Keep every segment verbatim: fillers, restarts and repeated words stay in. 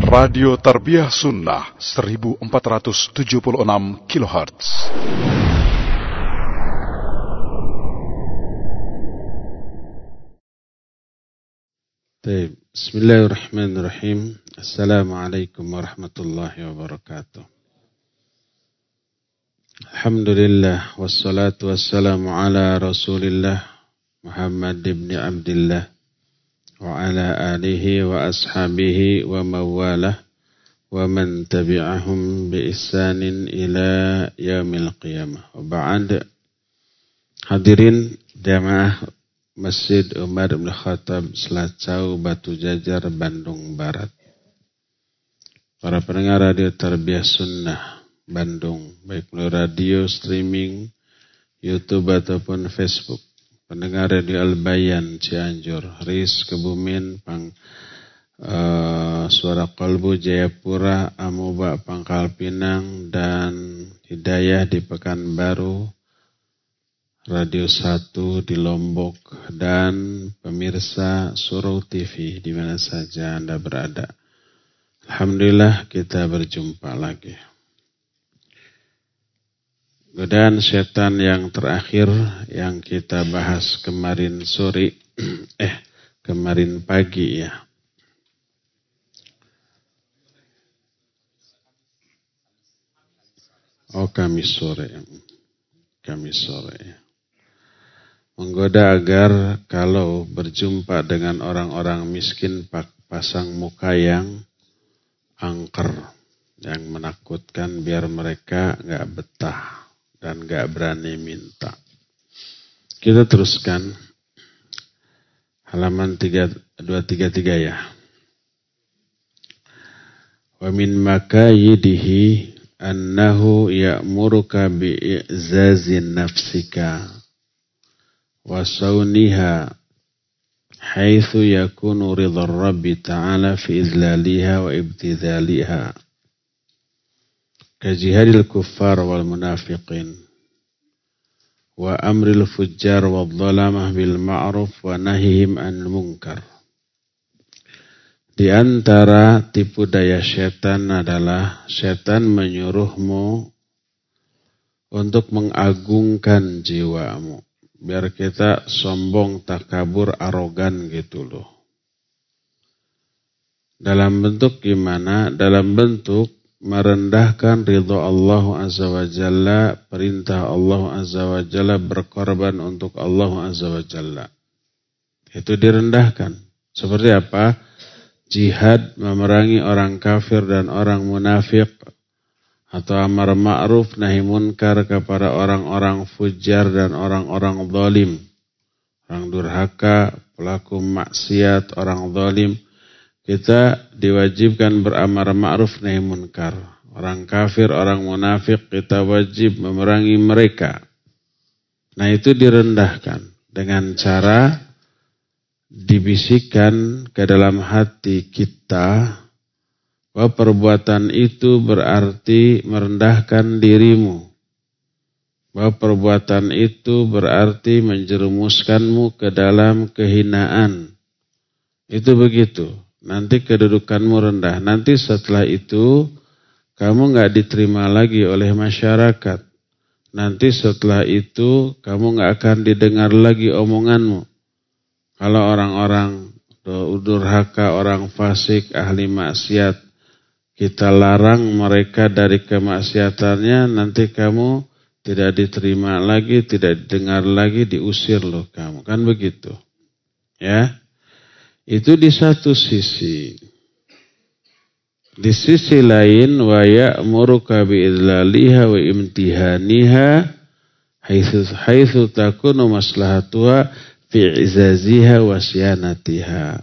Radio Tarbiyah Sunnah seribu empat ratus tujuh puluh enam kilohertz. Bismillahirrahmanirrahim. Assalamualaikum warahmatullahi wabarakatuh. Alhamdulillah wassalatu wassalamu ala Rasulillah Muhammad ibn Abdullah wa ala alihi wa ashabihi wa mawalah wa man tabi'ahum bi ihsanin ila yaumil qiyamah. Wa ba'd. Hadirin jamaah Masjid Umar bin Khattab Selacau Batu Jajar Bandung Barat. Para pendengar Radio Tarbiyah Sunnah Bandung, baik melalui radio, streaming, YouTube ataupun Facebook. Pendengar Radio Al-Bayan Cianjur, Ris Kebumen, Pang, uh, Suara Kalbu Jayapura, Amuba Pangkal Pinang, dan Hidayah di Pekanbaru, Radio satu di Lombok, dan pemirsa Surau T V di mana saja Anda berada. Alhamdulillah kita berjumpa lagi. Godaan setan yang terakhir yang kita bahas kemarin sore, eh kemarin pagi ya. Oh Kamis sore, Kamis sore. Menggoda agar kalau berjumpa dengan orang-orang miskin pasang muka yang angker, yang menakutkan biar mereka nggak betah dan gak berani minta. Kita teruskan halaman dua tiga tiga ya. Wa min makayidihi annahu ya'muruka bi'izazin nafsika wa sauniha haitsu yakunu ridhar rabbi ta'ala fi izlaliha wa ibtidhaliha. Kajihadil kuffar wal munafiqin wa amril fujjar wal dhalamah bil ma'ruf wa nahihim anil munkar. Di antara tipu daya setan adalah setan menyuruhmu untuk mengagungkan jiwamu biar kita sombong, takabur, arogan gitu loh. Dalam bentuk gimana? Dalam bentuk merendahkan ridha Allah Azza wa Jalla, perintah Allah Azza wa Jalla, berkorban untuk Allah Azza wa Jalla. Itu direndahkan. Seperti apa? Jihad memerangi orang kafir dan orang munafik, atau amar ma'ruf nahi munkar kepada orang-orang fujar dan orang-orang zalim, orang durhaka, pelaku maksiat, orang zalim. Kita diwajibkan beramar ma'ruf nahi munkar. Orang kafir, orang munafik kita wajib memerangi mereka. Nah itu direndahkan dengan cara dibisikkan ke dalam hati kita bahwa perbuatan itu berarti merendahkan dirimu. Bahwa perbuatan itu berarti menjerumuskanmu ke dalam kehinaan. Itu begitu. Nanti kedudukanmu rendah. Nanti setelah itu kamu gak diterima lagi oleh masyarakat. Nanti setelah itu kamu gak akan didengar lagi omonganmu. Kalau orang-orang durhaka, orang fasik, ahli maksiat, kita larang mereka dari kemaksiatannya, nanti kamu tidak diterima lagi, tidak didengar lagi, diusir loh kamu. Kan begitu. Ya. Itu di satu sisi. Di sisi lain, wa ya'muruka bi'idlaliha wa imtihaniha haitsu haitsu takunu maslahatuha fi izaziha wa syanatiha.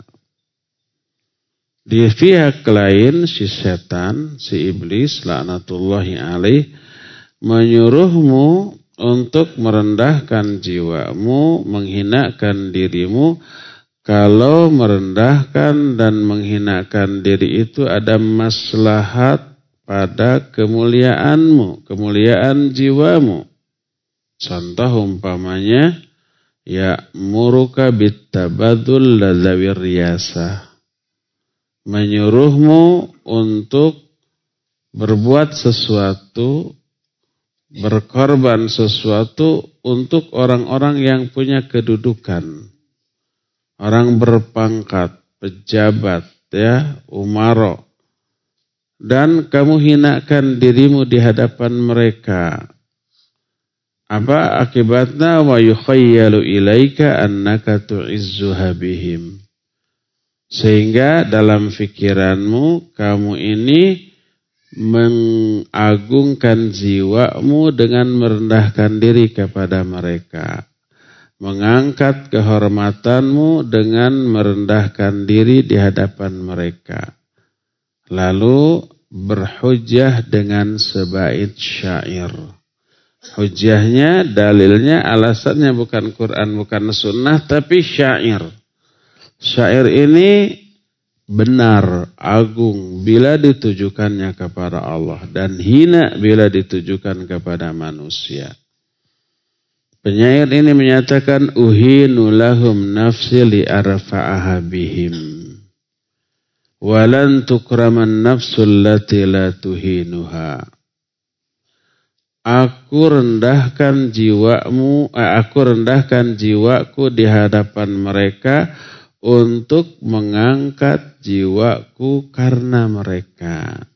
Di pihak lain, si setan, si iblis laknatullahi alaih menyuruhmu untuk merendahkan jiwamu, menghinakan dirimu. Kalau merendahkan dan menghinakan diri itu ada maslahat pada kemuliaanmu, kemuliaan jiwamu. Contoh umpamanya, ya muruka bittabadul ladzawir riyasah. menyuruhmu untuk berbuat sesuatu, berkorban sesuatu untuk orang-orang yang punya kedudukan. Orang berpangkat, pejabat, ya, umaro. Dan kamu hinakan dirimu di hadapan mereka. Apa akibatnya? Wa yukhayyalu ilaika annaka tu'izzuha bihim. Sehingga dalam fikiranmu kamu ini mengagungkan jiwamu dengan merendahkan diri kepada mereka. Mengangkat kehormatanmu dengan merendahkan diri di hadapan mereka. Lalu berhujjah dengan sebait syair. Hujjahnya, dalilnya, alasannya bukan Quran, bukan sunnah, tapi syair. Syair ini benar, agung bila ditujukannya kepada Allah dan hina bila ditujukan kepada manusia. Penyair ini menyatakan uhinu lahum nafsi li arfa'aha bihim walan tukraman nafsul lati la tuhinuha. Aku rendahkan jiwamu, aku rendahkan jiwaku di hadapan mereka untuk mengangkat jiwaku karena mereka.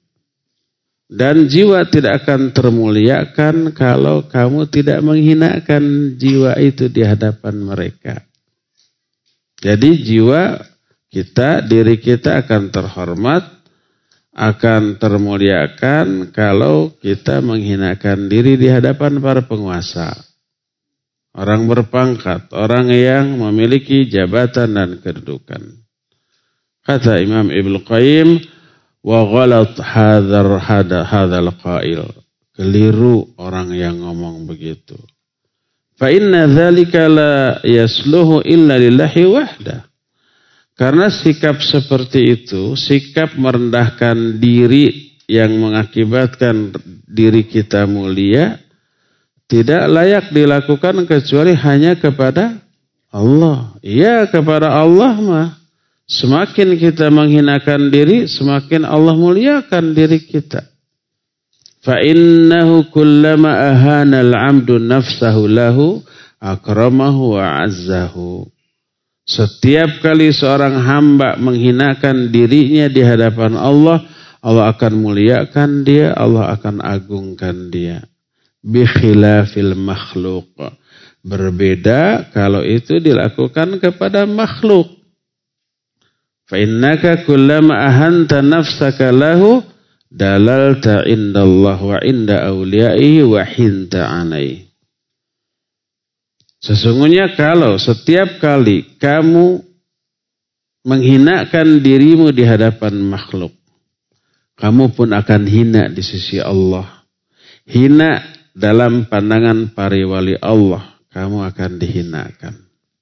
Dan jiwa tidak akan termuliakan kalau kamu tidak menghinakan jiwa itu di hadapan mereka. Jadi jiwa kita, diri kita akan terhormat, akan termuliakan kalau kita menghinakan diri di hadapan para penguasa. Orang berpangkat, orang yang memiliki jabatan dan kedudukan. Kata Imam Ibnu Qayyim, wa ghalat hadzal hada hadzal qail. Keliru orang yang ngomong begitu. Fa inna dzalika la yasluhu illa lillahi wahda. Karena sikap seperti itu, sikap merendahkan diri yang mengakibatkan diri kita mulia, tidak layak dilakukan kecuali hanya kepada Allah. Ya, kepada Allah mah. Semakin kita menghinakan diri, semakin Allah muliakan diri kita. Fa innahu kullama ahana al-'abdu nafsahu lahu akramahu wa 'azzahu. Setiap kali seorang hamba menghinakan dirinya di hadapan Allah, Allah akan muliakan dia, Allah akan agungkan dia. Bi khilafil makhluk. Berbeda kalau itu dilakukan kepada makhluk. Fa innaka kullama ahanta nafsaka lahu dalalta indallah wa inda awliyaihi wa hinta alaihi. Sesungguhnya kalau setiap kali kamu menghinakan dirimu di hadapan makhluk, kamu pun akan hina di sisi Allah. Hina dalam pandangan para wali Allah, kamu akan dihinakan.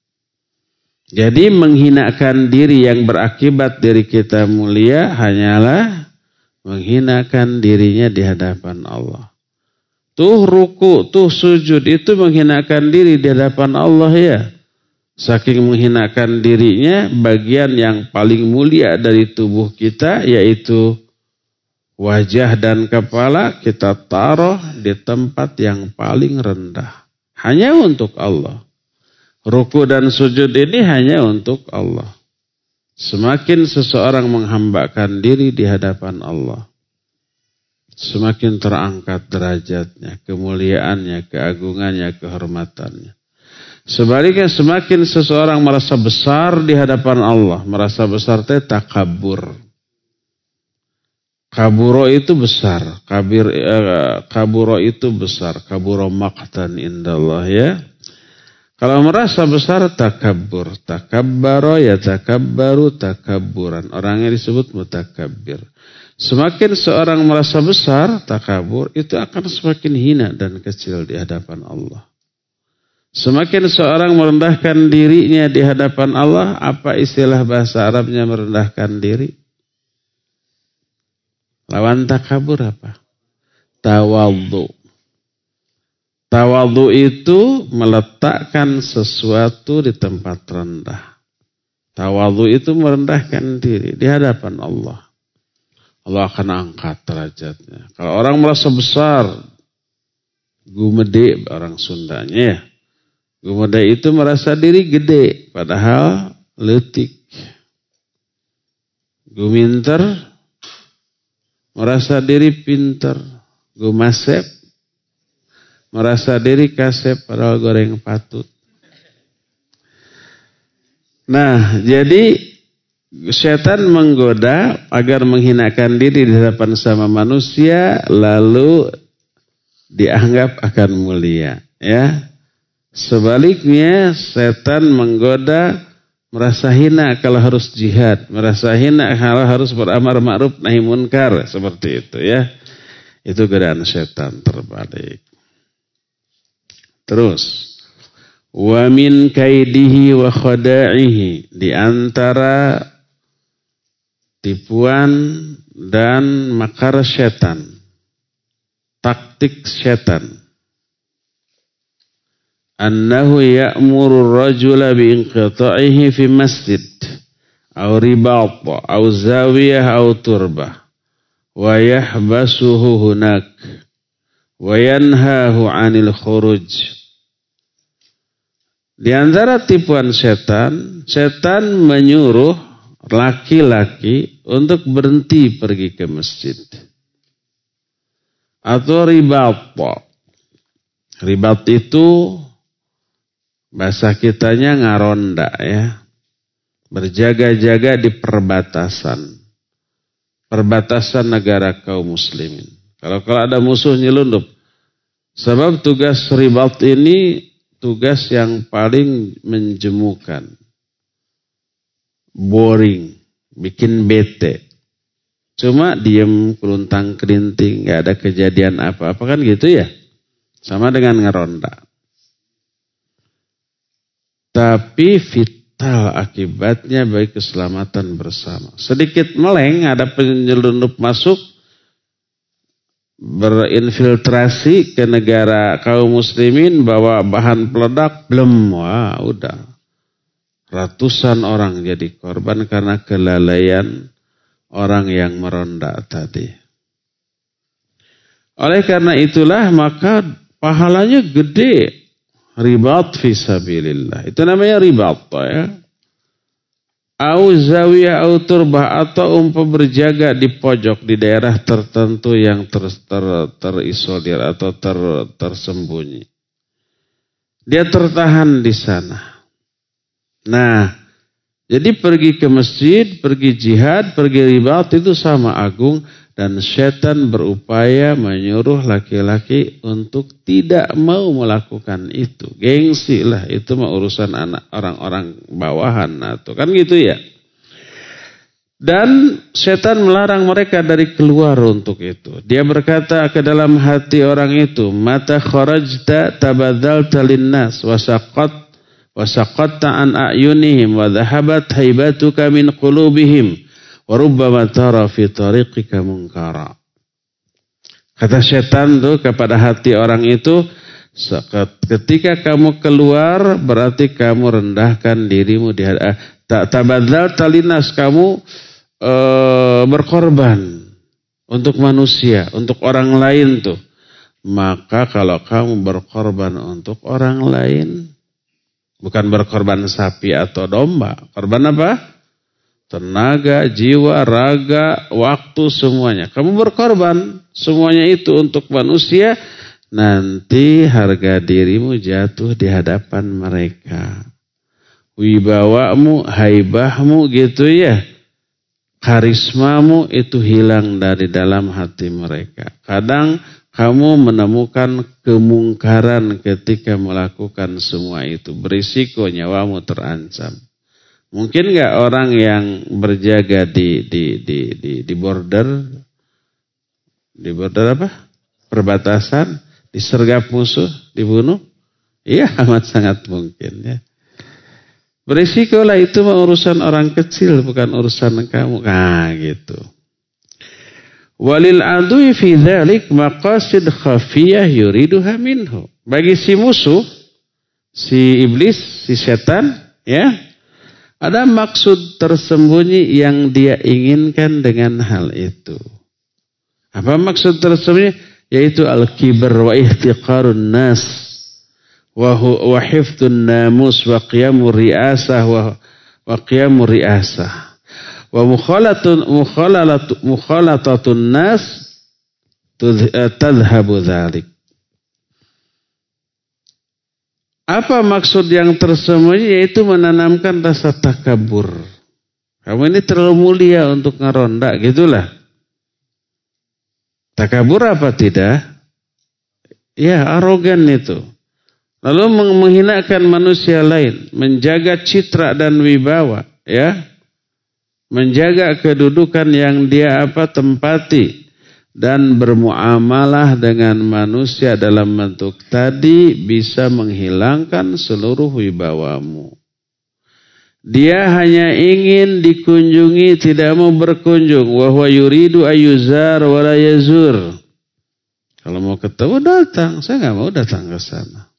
Jadi menghinakan diri yang berakibat diri kita mulia hanyalah menghinakan dirinya di hadapan Allah. Tuh ruku, tuh sujud itu menghinakan diri di hadapan Allah ya. Saking menghinakan dirinya, bagian yang paling mulia dari tubuh kita yaitu wajah dan kepala kita taruh di tempat yang paling rendah. Hanya untuk Allah. Ruku dan sujud ini hanya untuk Allah. Semakin seseorang menghambakan diri di hadapan Allah, semakin terangkat derajatnya, kemuliaannya, keagungannya, kehormatannya. Sebaliknya semakin seseorang merasa besar di hadapan Allah, merasa besar itu takabur. Kaburo itu besar, kabir eh, kaburo itu besar, kaburo maqtan indallah ya. Kalau merasa besar takabur, takabbaro ya takabbaru takabburan. Orangnya disebut mutakabbir. Semakin seorang merasa besar, takabur, itu akan semakin hina dan kecil di hadapan Allah. Semakin seorang merendahkan dirinya di hadapan Allah, apa istilah bahasa Arabnya merendahkan diri? Lawan takabur apa? Tawadhu. Tawadhu itu meletakkan sesuatu di tempat rendah. Tawadhu itu merendahkan diri di hadapan Allah. Allah akan angkat derajatnya. Kalau orang merasa besar, gumede orang Sundanya ya. Gumede itu merasa diri gede, padahal letik. Guminter merasa diri pinter. Gumasep merasa diri kasep, padahal goreng patut. Nah, jadi setan menggoda agar menghinakan diri di hadapan sama manusia, lalu dianggap akan mulia. Ya, sebaliknya setan menggoda merasa hina kalau harus jihad, merasa hina kalau harus beramar ma'ruf nahi munkar, seperti itu ya. Itu godaan setan terbalik. Terus. Wa min kaidihi wa khada'ihi, di antara tipuan dan makar setan, taktik setan, annahu ya'muru ar-rajula bi inqita'ihi fi masjid aw ribat aw zawiyah aw turbah wa yahbasuhu hunak wa yanhahu 'anil khuruj. Di antara tipuan setan, setan menyuruh laki-laki untuk berhenti pergi ke masjid. Atau ribat. Ribat itu bahasa kitanya ngaronda ya. Berjaga-jaga di perbatasan. Perbatasan negara kaum muslimin. Kalau kalau ada musuh nyelundup. Sebab tugas ribat ini tugas yang paling menjemukan. Boring. Bikin bete. Cuma diem keluntang kelinting. Gak ada kejadian apa-apa kan gitu ya. Sama dengan ngeronda. Tapi vital akibatnya bagi keselamatan bersama. Sedikit meleng ada penyelundup masuk. Berinfiltrasi ke negara kaum muslimin bawa bahan peledak, belum, wah udah ratusan orang jadi korban karena kelalaian orang yang meronda tadi. Oleh karena itulah maka pahalanya gede, ribat fisabilillah, itu namanya ribat ya. Au zawiyah au turbah, atau umpah berjaga di pojok di daerah tertentu yang ter, ter, terisolir atau ter, tersembunyi. Dia tertahan di sana. Nah, jadi pergi ke masjid, pergi jihad, pergi ribat itu sama agung. Dan setan berupaya menyuruh laki-laki untuk tidak mau melakukan itu. Gengsi lah, itu mah urusan anak orang-orang bawahan atau kan gitu ya. Dan setan melarang mereka dari keluar untuk itu. Dia berkata ke dalam hati orang itu, mata kharajta tabadzalta linnas wasaqat wasaqatta an a'yunihim wa dhahabat haibatuka min qulubihim. Warubbama tara fi tariqika munkara. Kata setan tuh kepada hati orang itu, ketika kamu keluar berarti kamu rendahkan dirimu di hadapan. Tabadzal talinas, kamu e, berkorban untuk manusia, untuk orang lain tuh. Maka kalau kamu berkorban untuk orang lain, bukan berkorban sapi atau domba, korban apa? Tenaga, jiwa, raga, waktu, semuanya. Kamu berkorban semuanya itu untuk manusia. Nanti harga dirimu jatuh di hadapan mereka. Wibawamu, haibahmu gitu ya. Karismamu itu hilang dari dalam hati mereka. Kadang kamu menemukan kemungkaran ketika melakukan semua itu. Berisiko nyawamu terancam. Mungkin nggak orang yang berjaga di di di di di border, di border apa? Perbatasan, disergap musuh, dibunuh? Iya, amat sangat mungkin ya. Berisikolah, itu mah urusan orang kecil, bukan urusan kamu. Nah, gitu. Walil adui fi dzalik maqasid khafiyah yuriduha minhu. Bagi si musuh, si iblis, si setan, ya. Ada maksud tersembunyi yang dia inginkan dengan hal itu. Apa maksud tersembunyi? Yaitu al-kibar wa ihtiqarun nas wa wa hifdun namus wa qiyamur riasah wa wa qiyamur riasah wa mukhalatun mukhalatun mukhalatatun nas tadhhabu dzalik. Apa maksud yang tersembunyi? Yaitu menanamkan rasa takabur. Kamu ini terlalu mulia untuk ngaronda, gitulah. Takabur apa tidak? Ya, arogan itu. Lalu menghinakan manusia lain, menjaga citra dan wibawa, ya. Menjaga kedudukan yang dia apa tempati dan bermuamalah dengan manusia dalam bentuk tadi bisa menghilangkan seluruh wibawamu. Dia hanya ingin dikunjungi, tidak mau berkunjung. Wa huwa yuridu ayyuzar wa la yazur. Kalau mau ketemu datang, saya enggak mau datang ke sana.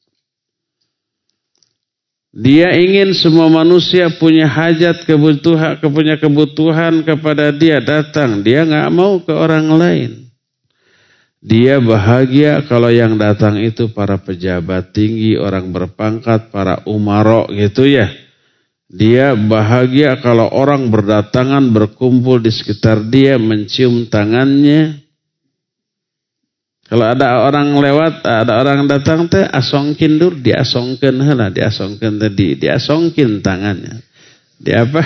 Dia ingin semua manusia punya hajat, kebutuhan, punya kebutuhan kepada dia, datang. Dia enggak mau ke orang lain. Dia bahagia kalau yang datang itu para pejabat tinggi, orang berpangkat, para umaro gitu ya. Dia bahagia kalau orang berdatangan berkumpul di sekitar dia, mencium tangannya. Kalau ada orang lewat, ada orang datang teh asongkin dur, diasongkeun heula, diasongkeun tadi, diasongkin tangannya. Di apa?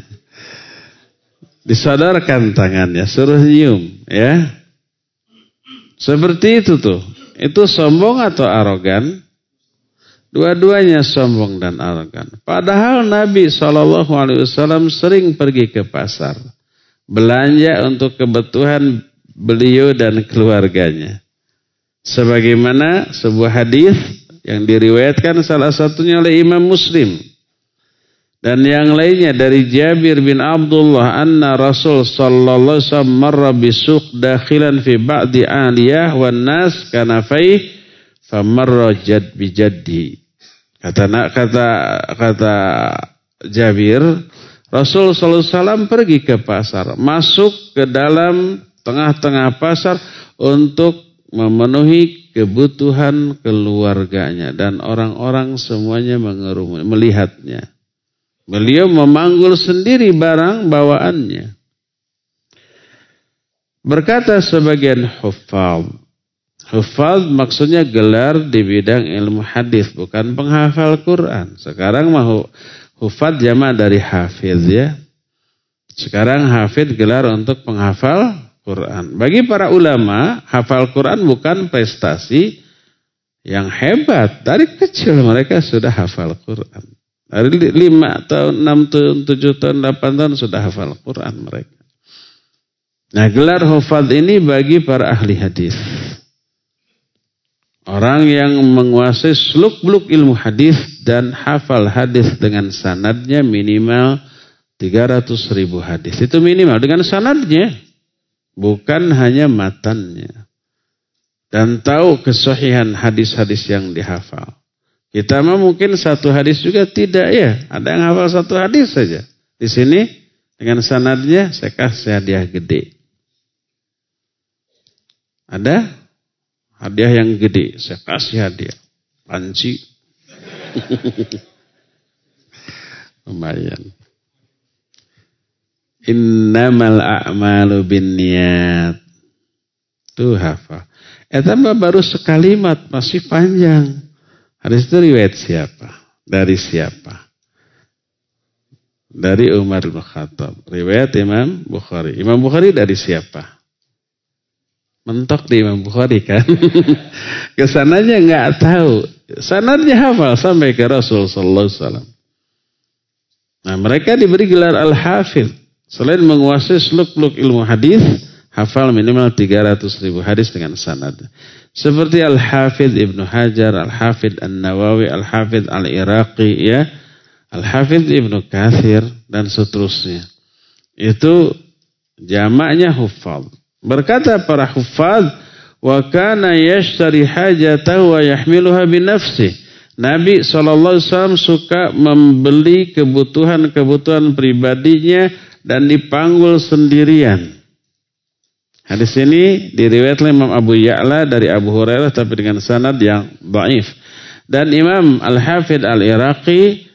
Disodorkan tangannya, suruh nyium, ya. Seperti itu tuh. Itu sombong atau arogan? Dua-duanya sombong dan arogan. Padahal Nabi shallallahu alaihi wasallam sering pergi ke pasar. Belanja untuk kebutuhan beliau dan keluarganya. Sebagaimana sebuah hadis yang diriwayatkan salah satunya oleh Imam Muslim. Dan yang lainnya dari Jabir bin Abdullah anna Rasul sallallahu alaihi wasallam marra bisuq dakhilan fi ba'di aliyah wan nas kanafai famarra jad bi jaddi. Kata kata kata Jabir, Rasul sallallahu alaihi wasallam pergi ke pasar, masuk ke dalam tengah-tengah pasar untuk memenuhi kebutuhan keluarganya dan orang-orang semuanya mengerumuni melihatnya. Beliau memanggul sendiri barang bawaannya. Berkata sebagian huffaz. Huffaz maksudnya gelar di bidang ilmu hadis, bukan penghafal Quran. Sekarang mau huffaz jama' dari hafiz ya. Sekarang hafiz gelar untuk penghafal Quran. Bagi para ulama, hafal Quran bukan prestasi yang hebat. Dari kecil mereka sudah hafal Quran. Dari lima tahun, enam tahun, tujuh tahun, delapan tahun sudah hafal Quran mereka. Nah, gelar hufadz ini bagi para ahli hadis. Orang yang menguasai seluk-beluk ilmu hadis dan hafal hadis dengan sanadnya minimal tiga ratus ribu hadis. Itu minimal dengan sanadnya, bukan hanya matannya. Dan tahu kesahihan hadis-hadis yang dihafal. Kita mah mungkin satu hadis juga tidak ya. Ada yang hafal satu hadis saja. Di sini dengan sanadnya saya kasih hadiah gede. Ada hadiah yang gede. Saya kasih hadiah. Panci. Lumayan. Innamal a'malu binniyat. Tuh hafal. Eh tambah baru sekalimat masih panjang. Hadis itu riwayat siapa? Dari siapa? Dari Umar bin Khattab. Riwayat Imam Bukhari. Imam Bukhari dari siapa? Mentok di Imam Bukhari kan? Kesananya nggak tahu. Sanadnya hafal sampai ke Rasul sallallahu alaihi wasallam. Nah, mereka diberi gelar Al-Hafidh. Selain menguasai seluk-beluk ilmu hadis, hafal minimal tiga ratus ribu hadis dengan sanad. Seperti Al-Hafidh Ibnu Hajar, Al-Hafidh An-Nawawi, Al-Hafidh Al-Iraqi, ya, Al-Hafidh Ibnu Katsir, dan seterusnya. Itu jamaknya huffaz. Berkata para huffaz, wa kana yashtari hajatahu wa yahmiluha binafsihi. Nabi shallallahu alaihi wasallam suka membeli kebutuhan-kebutuhan pribadinya dan dipanggul sendirian. Hadis ini diriwayatkan Imam Abu Ya'la dari Abu Hurairah tapi dengan sanad yang dhaif. Dan Imam Al-Hafidh Al-Iraqi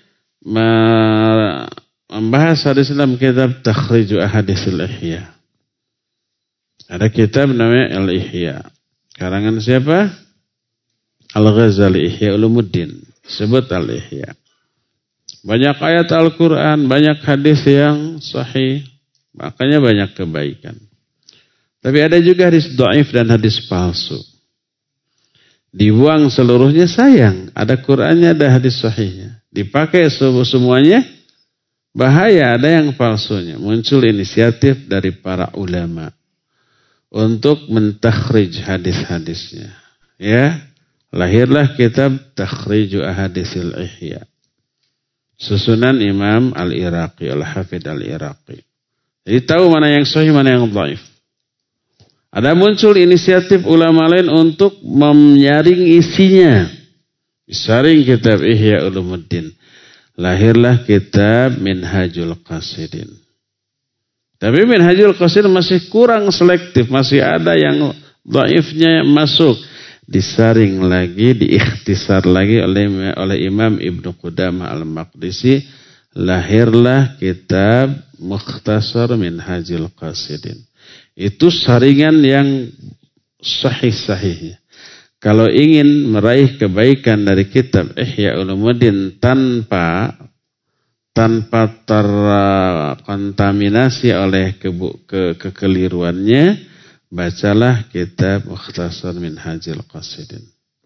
membahas hadis dalam kitab Takhriju Ahaditsil Ihya. Ada kitab namanya Al-Ihya. Karangan siapa? Al-Ghazali, Ihya Ulumuddin. Sebut Al-Ihya. Banyak ayat Al-Quran, banyak hadis yang sahih. Makanya banyak kebaikan. Tapi ada juga hadis dhaif dan hadis palsu. Dibuang seluruhnya sayang. Ada Qur'annya, ada hadis sahihnya. Dipakai semuanya, bahaya, ada yang palsunya. Muncul inisiatif dari para ulama untuk mentakhrij hadis-hadisnya. Ya, lahirlah kitab Takhriju Ahaditsil Ihya. Susunan Imam Al-Iraqi, Al-Hafidh Al-Iraqi. Jadi tahu mana yang sahih, mana yang dhaif. Ada muncul inisiatif ulama lain untuk menyaring isinya. Disaring kitab Ihya Ulumuddin. Lahirlah kitab Minhajul Qasidin. Tapi Minhajul Qasidin masih kurang selektif. Masih ada yang dhaifnya masuk. Disaring lagi, diikhtisar lagi oleh, oleh Imam Ibnu Qudamah Al-Maqdisi. Lahirlah kitab Mukhtasar Minhajul Qasidin. Itu saringan yang sahih-sahihnya. Kalau ingin meraih kebaikan dari kitab Ihya Ulumuddin tanpa tanpa terkontaminasi oleh ke, ke, kekeliruannya, bacalah kitab Mukhtasar Minhajul Qasidin.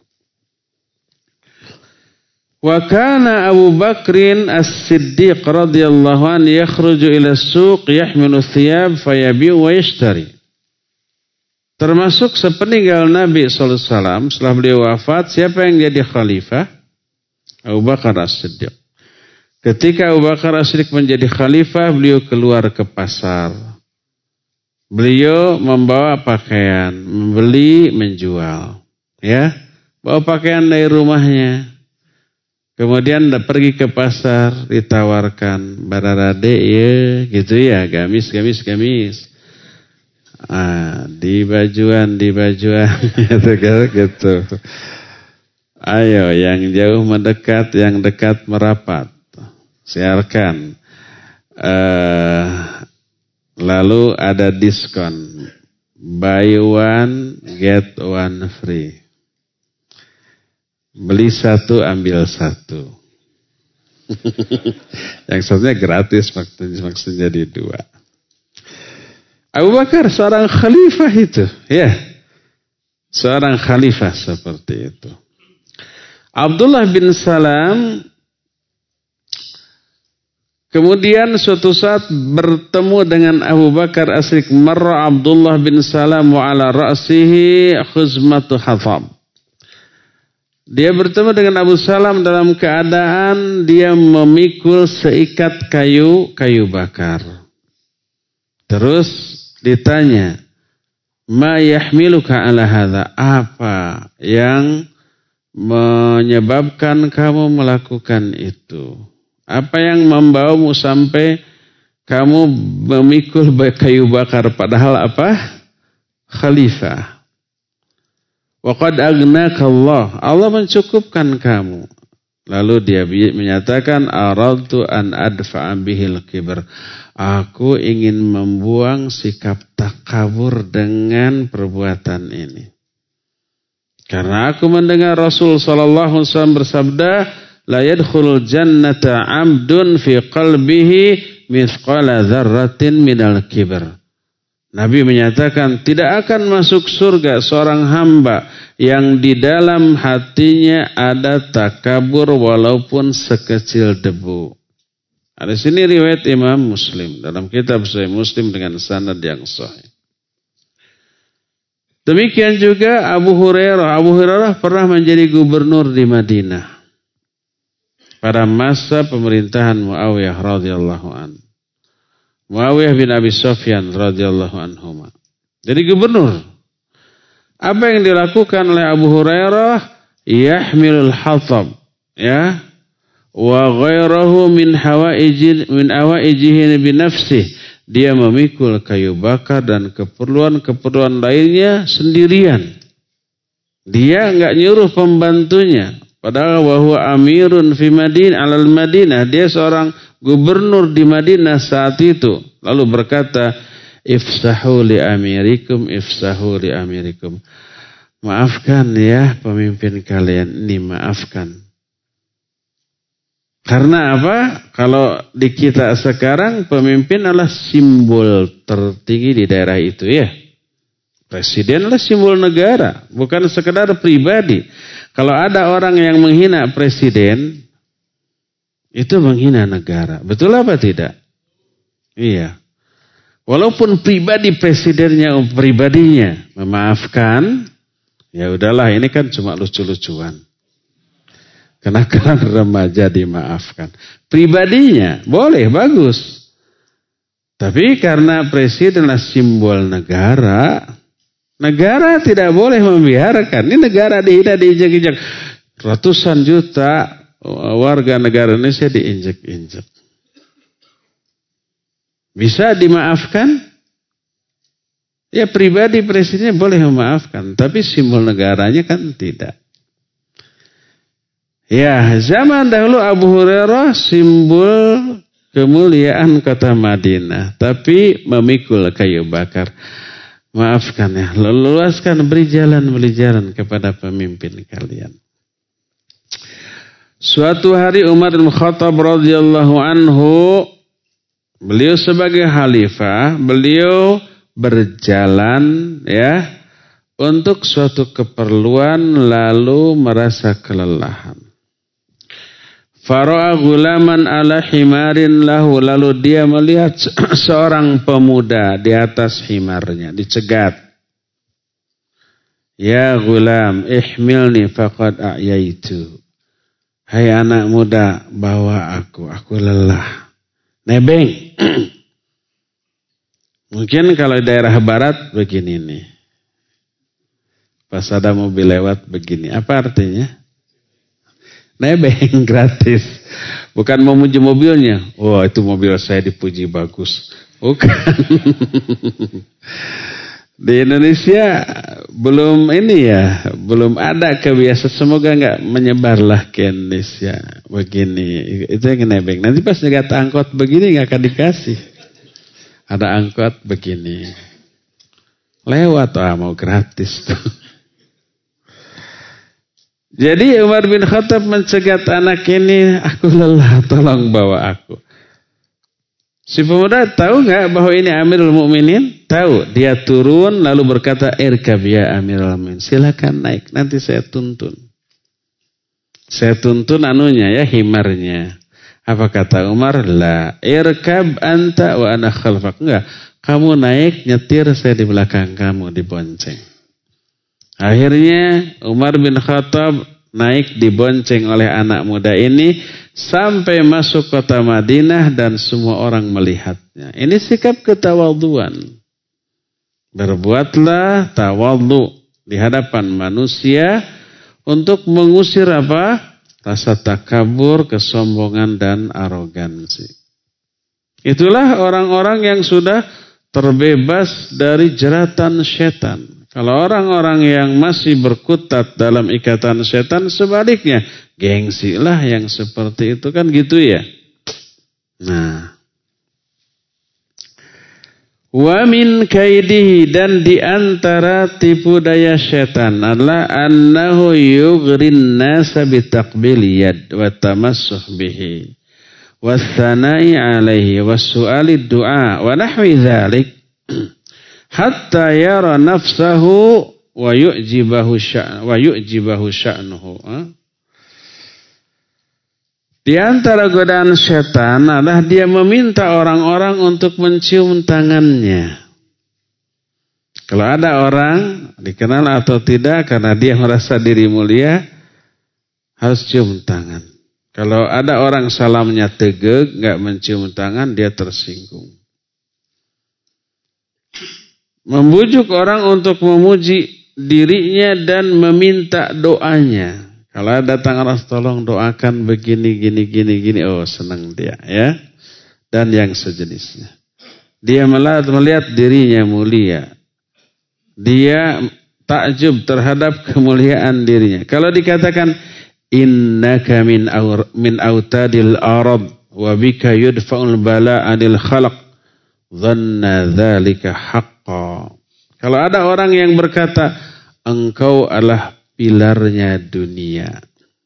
Wa kana Abu Bakrin As-Siddiq radhiyallahu anhu yakhruju ila as-suq yahmilu thiyab fayabi'u wa yashtari. Termasuk sepeninggal Nabi sallallahu alaihi wasallam setelah beliau wafat, siapa yang jadi khalifah? Abu Bakar As-Siddiq. Ketika Abu Bakar As-Siddiq menjadi khalifah, beliau keluar ke pasar. Beliau membawa pakaian, membeli, menjual. Ya, bawa pakaian dari rumahnya. Kemudian pergi ke pasar, ditawarkan bararade ya, gitu ya, gamis, gamis, gamis. Ah, di bajuan, di bajuan, gitu, gitu. Ayo, yang jauh mendekat, yang dekat merapat. Siarkan. Uh, lalu ada diskon, buy one get one free. Beli satu, ambil satu. Yang satunya gratis, maksudnya, maksudnya jadi dua. Abu Bakar seorang khalifah itu. Ya, seorang khalifah seperti itu. Abdullah bin Salam kemudian suatu saat bertemu dengan Abu Bakar As-Siddiq. Marra Abdullah bin Salam wa ala ra'sihi khuzmatu hathab. Dia bertemu dengan Abu Salam dalam keadaan dia memikul seikat kayu, kayu bakar. Terus ditanya, ma yahmiluka ala hadha? Apa yang menyebabkan kamu melakukan itu? Apa yang membawamu sampai kamu memikul kayu bakar? Padahal apa? Khalifah. Waqad aghnaka Allah. Allah mencukupkan kamu. Lalu dia menyatakan, aradtu an adfa'a bihil kibr. Aku ingin membuang sikap takabur dengan perbuatan ini. Karena aku mendengar Rasul sallallahu alaihi wasallam bersabda, la yadkhulul jannata 'abdun fi qalbihi mithqala dzarratin minal kibr. Nabi menyatakan tidak akan masuk surga seorang hamba yang di dalam hatinya ada takabur walaupun sekecil debu. Ada sini riwayat Imam Muslim dalam kitab Sahih Muslim dengan sanad yang sahih. Demikian juga Abu Hurairah. Abu Hurairah pernah menjadi gubernur di Madinah pada masa pemerintahan Muawiyah radhiyallahu anhu. Muawiyah bin Abi Sufyan radhiyallahu anhu. Jadi gubernur. Apa yang dilakukan oleh Abu Hurairah? Yahmilul hatab. ya, wa ghairahu min hawaiji min awaijihi bi nafsihi, dia memikul kayu bakar dan keperluan-keperluan lainnya sendirian. Dia enggak nyuruh pembantunya. Padahal wa huwa amirun fi Madinah alal Madinah, dia seorang gubernur di Madinah saat itu. Lalu berkata, ifsahu li amirikum, ifsahu li amirikum. Maafkan ya pemimpin kalian ini, maafkan. Karena apa? Kalau di kita sekarang pemimpin adalah simbol tertinggi di daerah itu ya. Presiden adalah simbol negara, bukan sekedar pribadi. Kalau ada orang yang menghina presiden, itu menghina negara. Betul apa tidak? Iya. Walaupun pribadi presidennya, pribadinya memaafkan, ya udahlah, ini kan cuma lucu-lucuan. Kenakalan remaja dimaafkan. Pribadinya boleh, bagus. Tapi karena presiden adalah simbol negara, negara tidak boleh membiarkan. Ini negara dihina, diinjak-injak. Ratusan juta warga negara Indonesia diinjak-injak. Bisa dimaafkan? Ya pribadi presidennya boleh memaafkan. Tapi simbol negaranya kan tidak. Ya, zaman dahulu Abu Hurairah simbol kemuliaan kota Madinah. Tapi memikul kayu bakar. Maafkan ya, luaskan, beri jalan, beri jalan kepada pemimpin kalian. Suatu hari Umar bin Khattab radhiyallahu anhu, beliau sebagai khalifah, beliau berjalan ya untuk suatu keperluan lalu merasa kelelahan. Fara'a gulaman ala himarin lahu, lalu dia melihat seorang pemuda di atas himarnya, dicegat. Ya gulam, ihmilni faqad a'yaitu. Hai anak muda, bawa aku, aku lelah. Nebeng. Mungkin kalau di daerah barat begini nih. Pas ada mobil lewat begini. Apa artinya? Nebeng, gratis. Bukan memuji mobilnya. Oh, itu mobil saya dipuji bagus. Bukan. Di Indonesia belum ini ya, belum ada kebiasaan. Semoga enggak menyebarlah ke Indonesia begini. Itu yang nebeng. Nanti pas nyegat angkot begini enggak akan dikasih. Ada angkot begini. Lewat, ah mau gratis tuh. Jadi Umar bin Khattab mencegat anak ini, aku lelah, tolong bawa aku. Si pemuda tahu nggak bahwa ini Amirul Mukminin? Tahu. Dia turun lalu berkata, irkab ya Amirul Mukminin, silakan naik, nanti saya tuntun. Saya tuntun anunya ya, himarnya. Apa kata Umar? La, irkab anta wa ana khalfak. Enggak, kamu naik nyetir, saya di belakang kamu dibonceng. Akhirnya Umar bin Khattab naik dibonceng oleh anak muda ini sampai masuk kota Madinah dan semua orang melihatnya. Ini sikap ketawadhuan. Berbuatlah tawadhu di hadapan manusia untuk mengusir apa? Rasa takabur, kesombongan dan arogansi. Itulah orang-orang yang sudah terbebas dari jeratan setan. Kalau orang-orang yang masih berkutat dalam ikatan setan, sebaliknya gengsi lah yang seperti itu, kan gitu ya. Nah, wa min kaidihi, dan di antara tipu daya setan adalah annahu yughrin nasa bitaqbil yad wa tamassuh bihi wa tsanai alaihi wa su'ali du'a wa nahwi dzalik hatta yara nafsahu wa yu'jibahu sya'n wa yu'jibahu sya'nuhu. Di antara godaan setan adalah dia meminta orang-orang untuk mencium tangannya. Kalau ada orang dikenal atau tidak karena dia merasa diri mulia, harus cium tangan. Kalau ada orang salamnya tegeg, enggak mencium tangan, dia tersinggung. Membujuk orang untuk memuji dirinya dan meminta doanya. Kalau datang orang tolong doakan begini, gini, gini, gini. Oh senang dia ya. Dan yang sejenisnya. Dia melihat dirinya mulia. Dia takjub terhadap kemuliaan dirinya. Kalau dikatakan innaka min aur, min autadil arab wa bika yudfa'ul bala'a lil khalaq dhanna dzalika haqqan. Kalau ada orang yang berkata engkau adalah pilarnya dunia,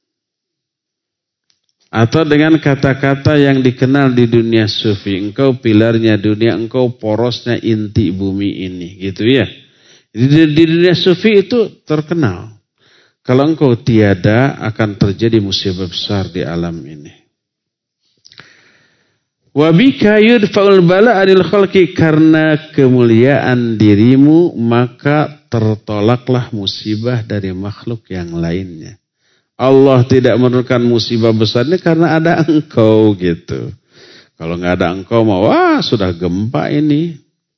atau dengan kata-kata yang dikenal di dunia sufi, engkau pilarnya dunia, engkau porosnya inti bumi ini, gitu ya. Di, di dunia sufi itu terkenal. Kalau engkau tiada, akan terjadi musibah besar di alam ini. Wa bika yudfa'ul bala' anil khalqi, karena kemuliaan dirimu maka tertolaklah musibah dari makhluk yang lainnya. Allah tidak menurunkan musibah besar ini karena ada engkau gitu. Kalau nggak ada engkau, mau wah sudah gempa ini.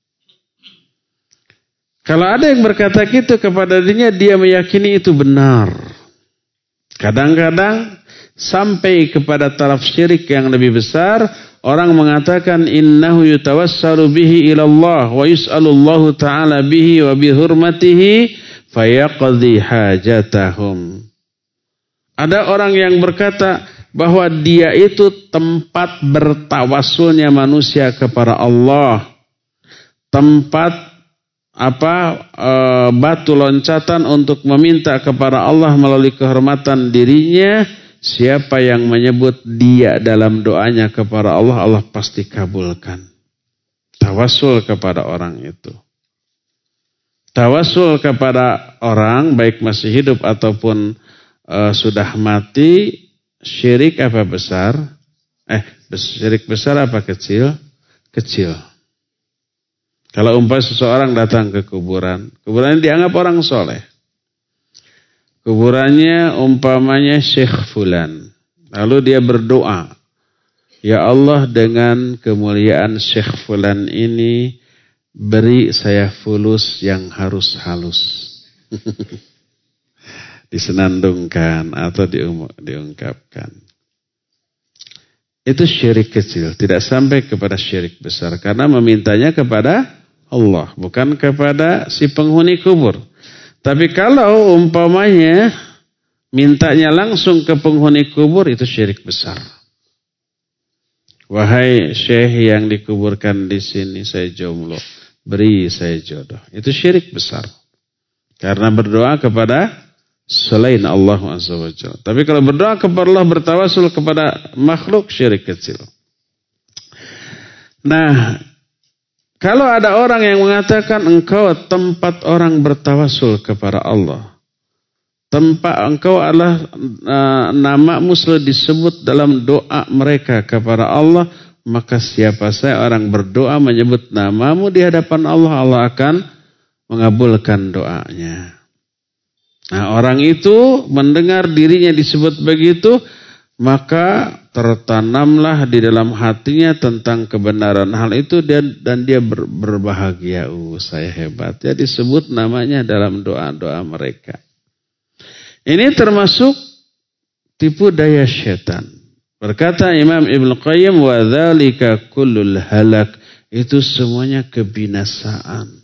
Kalau ada yang berkata gitu kepada dirinya, dia meyakini itu benar. Kadang-kadang sampai kepada taraf syirik yang lebih besar, orang mengatakan innahu yutawassalu bihi ilallah wa yus'alullahu ta'ala bihi wa bihurmatihi fayaqdi hajatahum. Ada orang yang berkata bahwa dia itu tempat bertawassulnya manusia kepada Allah. Tempat apa e, batu loncatan untuk meminta kepada Allah melalui kehormatan dirinya. Siapa yang menyebut dia dalam doanya kepada Allah, Allah pasti kabulkan. Tawassul kepada orang itu. Tawassul kepada orang baik masih hidup ataupun Uh, sudah mati, syirik apa besar? Eh, syirik besar apa kecil? Kecil. Kalau umpamanya seseorang datang ke kuburan, kuburannya dianggap orang soleh. Kuburannya umpamanya Syekh Fulan. Lalu dia berdoa, ya Allah dengan kemuliaan Syekh Fulan ini, beri saya fulus yang harus halus. Disenandungkan atau diungkapkan. Itu syirik kecil, tidak sampai kepada syirik besar karena memintanya kepada Allah, bukan kepada si penghuni kubur. Tapi kalau umpamanya mintanya langsung ke penghuni kubur, itu syirik besar. Wahai syekh yang dikuburkan di sini, saya jomblo, beri saya jodoh. Itu syirik besar. Karena berdoa kepada selain Allah Azza wa Jalla. Tapi kalau berdoa kepada Allah, bertawasul kepada makhluk, syirik kecil. Nah, kalau ada orang yang mengatakan engkau tempat orang bertawasul kepada Allah, tempat engkau adalah uh, namamu selalu disebut dalam doa mereka kepada Allah, maka siapa saya orang berdoa menyebut namamu di hadapan Allah, Allah akan mengabulkan doanya. Nah, orang itu mendengar dirinya disebut begitu, maka tertanamlah di dalam hatinya tentang kebenaran hal itu dan, dan dia ber, berbahagia. Uh, saya hebat. Ya disebut namanya dalam doa-doa mereka. Ini termasuk tipu daya syaitan. Berkata Imam Ibnu Qayyim, wa dzalika kullul halak. Itu semuanya kebinasaan.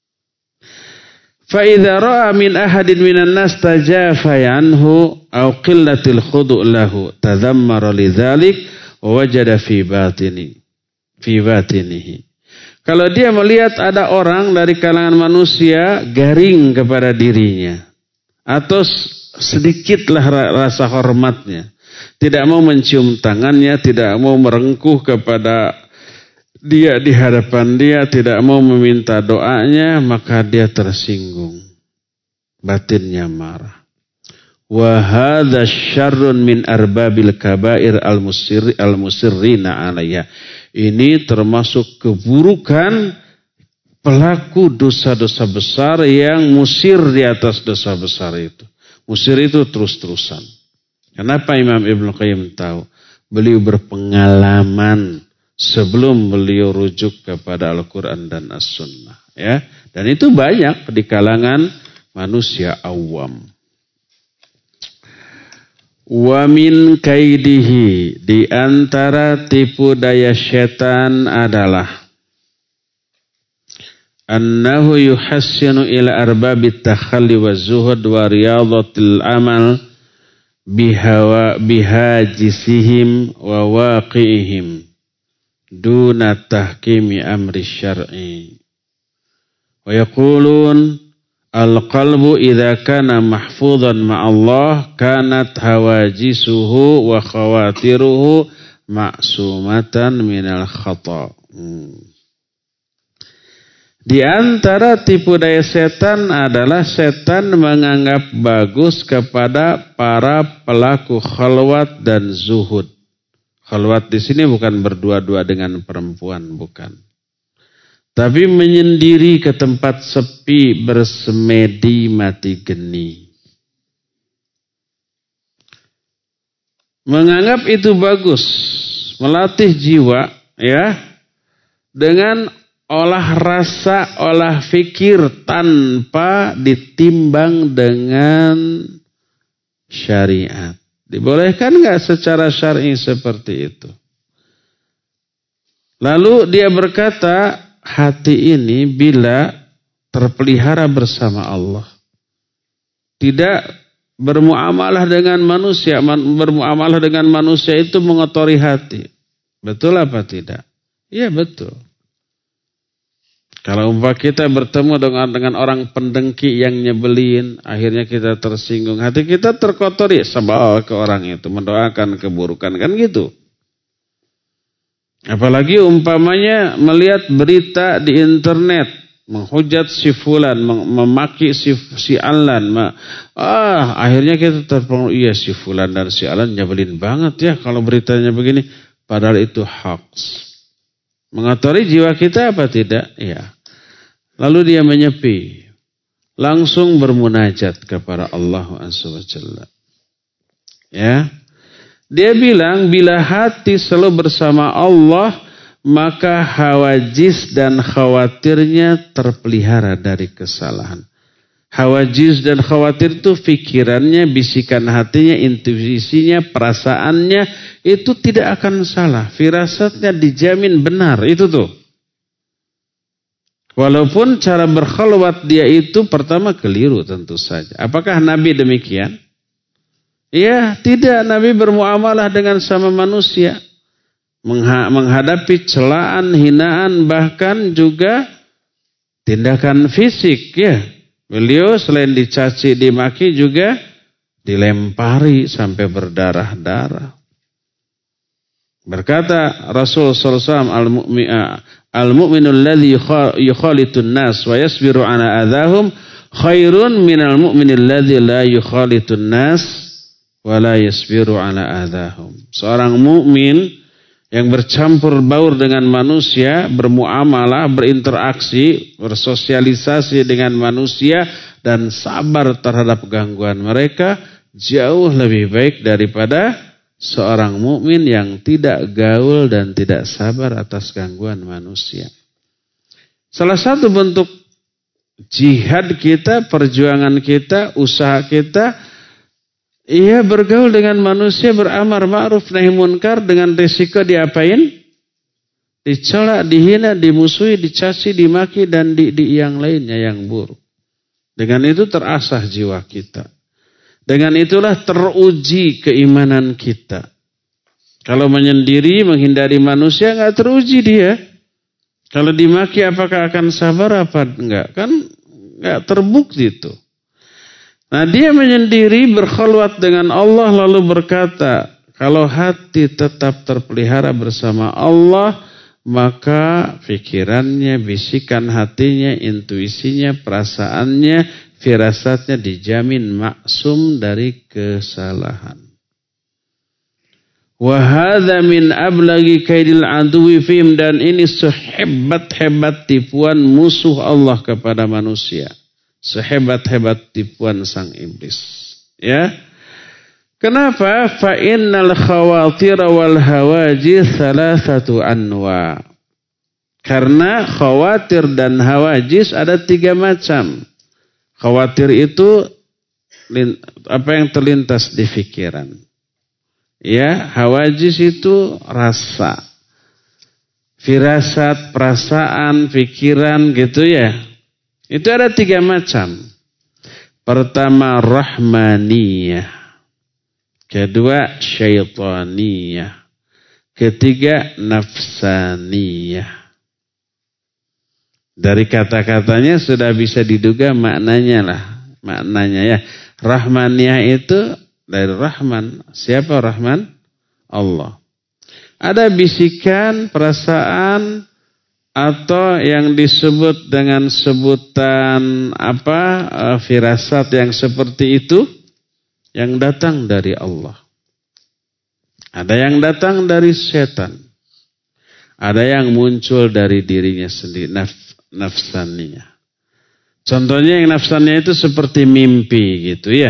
فَإِذَا رَأَى مِنْ أَحَدٍ مِنَ النَّاسِ تَجَافَى عَنْهُ أَوْ قِلَّةِ الْخُضُوعِ لَهُ تَذَمَّرَ لِذَلِكَ وَوَجَدَ فِي بَاطِنِهِ فِي بَاطِنِهِ. Kalau dia melihat ada orang dari kalangan manusia garing kepada dirinya atau sedikitlah rasa hormatnya, tidak mau mencium tangannya, tidak mau merengkuh kepada dia di hadapan dia, tidak mau meminta doanya, maka dia tersinggung. Batinnya marah. Wa hadza syarrun min arbabil kabair al-musirri al-musirrina 'alayha. Ini termasuk keburukan pelaku dosa-dosa besar yang musir di atas dosa besar itu. Musir itu terus-terusan. Kenapa Imam Ibnu Qayyim tahu? Beliau berpengalaman sebelum beliau rujuk kepada Al-Quran dan As-Sunnah. Ya. Dan itu banyak di kalangan manusia awam. Wa min kaidihi, di antara tipu daya syaitan adalah annahu yuhassinu ila arbabit takhalli wa zuhud wa riyadatil amal bihawa bihajisihim wa waqi'ihim duna tahkimi amri syar'i. Wa yaqulun al-qalbu idza kana mahfuzan ma'allah kanat hawajisuhu wa khawatiruhu ma'sumatan minal khata'. Hmm. Di antara tipu daya setan adalah setan menganggap bagus kepada para pelaku khalwat dan zuhud. Khalwat di sini bukan berdua-dua dengan perempuan, bukan. Tapi menyendiri ke tempat sepi, bersemedi mati geni. Menganggap itu bagus, melatih jiwa ya dengan olah rasa, olah fikir tanpa ditimbang dengan syariat. Dibolehkan nggak secara syar'i seperti itu? Lalu dia berkata, hati ini bila terpelihara bersama Allah, tidak bermuamalah dengan manusia, bermuamalah dengan manusia itu mengotori hati. Betul apa tidak? Iya betul. Kalau umpama kita bertemu dengan dengan orang pendengki yang nyebelin, akhirnya kita tersinggung, hati kita terkotori, sebal ke orang itu, mendoakan keburukan, kan gitu. Apalagi umpamanya melihat berita di internet, menghujat si fulan, memaki si, si alan, ah akhirnya kita terpengaruh, iya si fulan dan si alan nyebelin banget ya kalau beritanya begini, padahal itu hoax. Mengotori jiwa kita apa tidak? Ya. Lalu dia menyepi, langsung bermunajat kepada Allah Azza wa Jalla. Ya. Dia bilang bila hati selalu bersama Allah, maka hawajis dan khawatirnya terpelihara dari kesalahan. Hawajis dan khawatir itu fikirannya, bisikan hatinya, intuisinya, perasaannya itu tidak akan salah. Firasatnya dijamin benar, itu tuh. Walaupun cara berkhalwat dia itu pertama keliru tentu saja. Apakah Nabi demikian? Ya, tidak. Nabi bermuamalah dengan sama manusia. Menghadapi celaan, hinaan, bahkan juga tindakan fisik. Ya, beliau selain dicaci, dimaki juga dilempari sampai berdarah-darah. Berkata Rasul sallallahu alaihi wasallam, al-mu'minul ladzi yukhalitun nas wa yasbiru ala adahum khairun minal mu'minil ladzi la yukhalitun nas wa la yasbiru ala adahum. Seorang mukmin yang bercampur baur dengan manusia, bermuamalah, berinteraksi, bersosialisasi dengan manusia dan sabar terhadap gangguan mereka jauh lebih baik daripada seorang mukmin yang tidak gaul dan tidak sabar atas gangguan manusia. Salah satu bentuk jihad kita, perjuangan kita, usaha kita, ia bergaul dengan manusia, beramar ma'ruf nahi munkar dengan risiko diapain? Dicela, dihina, dimusuhi, dicaci, dimaki dan di, di yang lainnya yang buruk. Dengan itu terasah jiwa kita. Dengan itulah teruji keimanan kita. Kalau menyendiri, menghindari manusia, nggak teruji dia. Kalau dimaki, apakah akan sabar apa enggak? Kan nggak terbukti itu. Nah, dia menyendiri, berkhalwat dengan Allah, lalu berkata, kalau hati tetap terpelihara bersama Allah, maka pikirannya, bisikan hatinya, intuisinya, perasaannya, firasatnya dijamin maksum dari kesalahan. Wa hadza min ablagi kaidil aduwi fihim, dan ini sehebat-hebat tipuan musuh Allah kepada manusia. Sehebat-hebat tipuan sang iblis. Ya. Kenapa? Fa innal khawatir wal hawajis salasatu anwa. Karena khawatir dan hawajis ada tiga macam. Khawatir itu apa yang terlintas di pikiran. Ya, hawajis itu rasa. Firasat, perasaan, pikiran gitu ya. Itu ada tiga macam. Pertama rahmaniyah. Kedua syaitaniyah. Ketiga nafsaniyah. Dari kata-katanya sudah bisa diduga maknanya lah. Maknanya ya. Rahmaniyah itu dari Rahman. Siapa Rahman? Allah. Ada bisikan, perasaan, atau yang disebut dengan sebutan apa, firasat yang seperti itu, yang datang dari Allah. Ada yang datang dari setan. Ada yang muncul dari dirinya sendiri, naf, nafsannya. Contohnya yang nafsannya itu seperti mimpi gitu ya.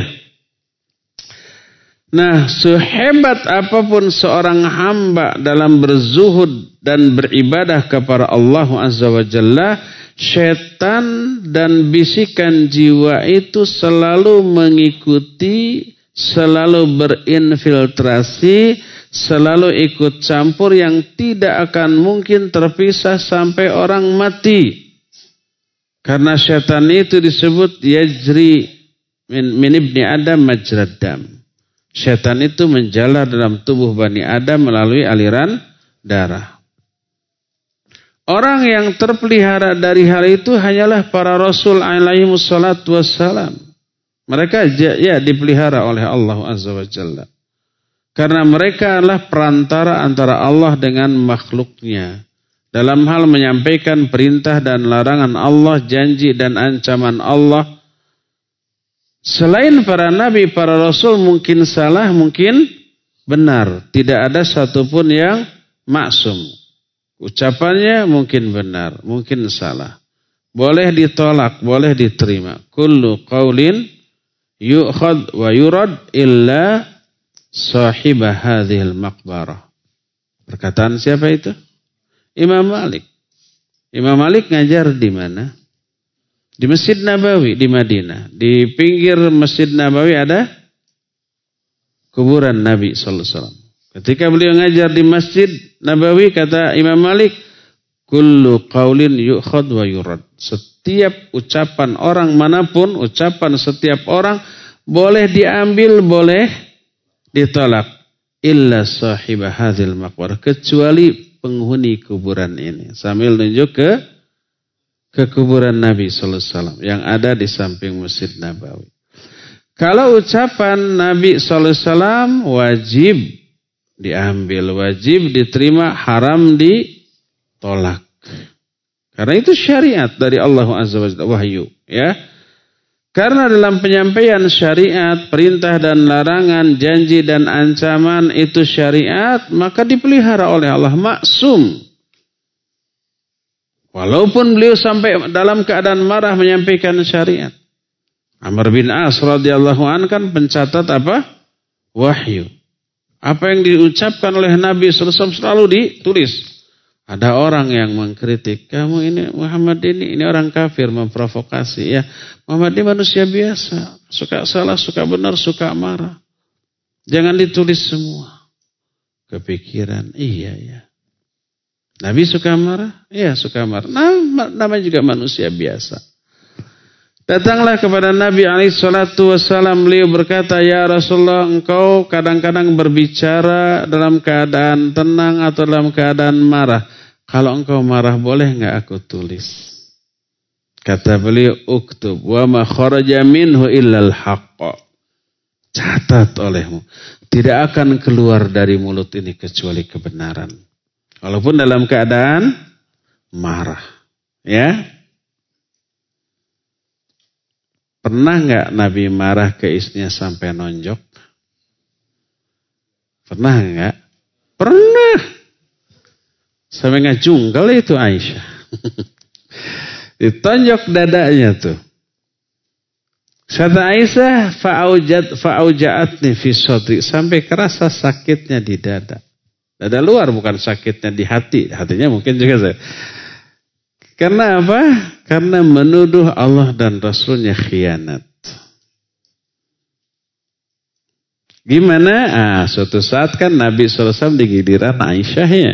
Nah, sehebat apapun seorang hamba dalam berzuhud dan beribadah kepada Allah Azza wa Jalla, syaitan dan bisikan jiwa itu selalu mengikuti, selalu berinfiltrasi, selalu ikut campur yang tidak akan mungkin terpisah sampai orang mati. Karena syaitan itu disebut yajri min, min ibni Adam majrad dam. Syaitan itu menjalar dalam tubuh Bani Adam melalui aliran darah. Orang yang terpelihara dari hal itu hanyalah para Rasul alaihi wassalatu wassalam. Mereka ya dipelihara oleh Allah Azza wa Jalla. Karena mereka adalah perantara antara Allah dengan makhluknya. Dalam hal menyampaikan perintah dan larangan Allah, janji dan ancaman Allah. Selain para nabi, para rasul mungkin salah, mungkin benar. Tidak ada satupun yang maksum. Ucapannya mungkin benar, mungkin salah. Boleh ditolak, boleh diterima. Kullu qaulin yu'khad wa yurad illa sahibah hadhil maqbarah. Perkataan siapa itu? Imam Malik. Imam Malik ngajar di mana? Di Masjid Nabawi di Madinah. Di pinggir Masjid Nabawi ada kuburan Nabi sallallahu alaihi wasallam. Ketika beliau ngajar di Masjid Nabawi, kata Imam Malik, kullu qaulin yu'khad wa yurad. Setiap ucapan orang manapun, ucapan setiap orang boleh diambil, boleh ditolak. Illa sahibah hadzal maqbar, kecuali penghuni kuburan ini. Sambil nunjuk ke ke kuburan Nabi sallallahu alaihi wasallam yang ada di samping Masjid Nabawi. Kalau ucapan Nabi sallallahu alaihi wasallam wajib diambil, wajib diterima, haram ditolak. Karena itu syariat dari Allah Azza wa Jalla, wahyu, ya. Karena dalam penyampaian syariat, perintah dan larangan, janji dan ancaman itu syariat, maka dipelihara oleh Allah, maksum. Walaupun beliau sampai dalam keadaan marah menyampaikan syariat. Amr bin As radhiyallahu an kan pencatat apa? Wahyu. Apa yang diucapkan oleh Nabi sallallahu alaihi wasallam selalu ditulis. Ada orang yang mengkritik, kamu ini Muhammad ini ini orang kafir, memprovokasi ya. Muhammad ini manusia biasa, suka salah, suka benar, suka marah. Jangan ditulis semua. Kepikiran, iya ya. Nabi suka marah? Iya suka marah. Nah, namanya juga manusia biasa. Datanglah kepada Nabi alaihi salatu wassalam, beliau berkata, ya Rasulullah, engkau kadang-kadang berbicara dalam keadaan tenang atau dalam keadaan marah. Kalau engkau marah boleh enggak aku tulis? Kata beliau, uktub wa ma kharaja minhu illal haqq. Catat olehmu, tidak akan keluar dari mulut ini kecuali kebenaran. Walaupun dalam keadaan marah. Ya. Pernah enggak Nabi marah ke istrinya sampai nonjok? Pernah enggak? Pernah. Sampai ngajunggal itu Aisyah. Ditonjok dadanya tuh. Kata Aisyah, fa'aujat fa'auja'atni fi sadri, sampai kerasa sakitnya di dada. Dada luar, bukan sakitnya di hati. Hatinya mungkin juga saya. Karena apa? Karena menuduh Allah dan Rasulnya khianat. Gimana? Ah, suatu saat kan Nabi shallallahu alaihi wasallam di giliran Aisyah ya.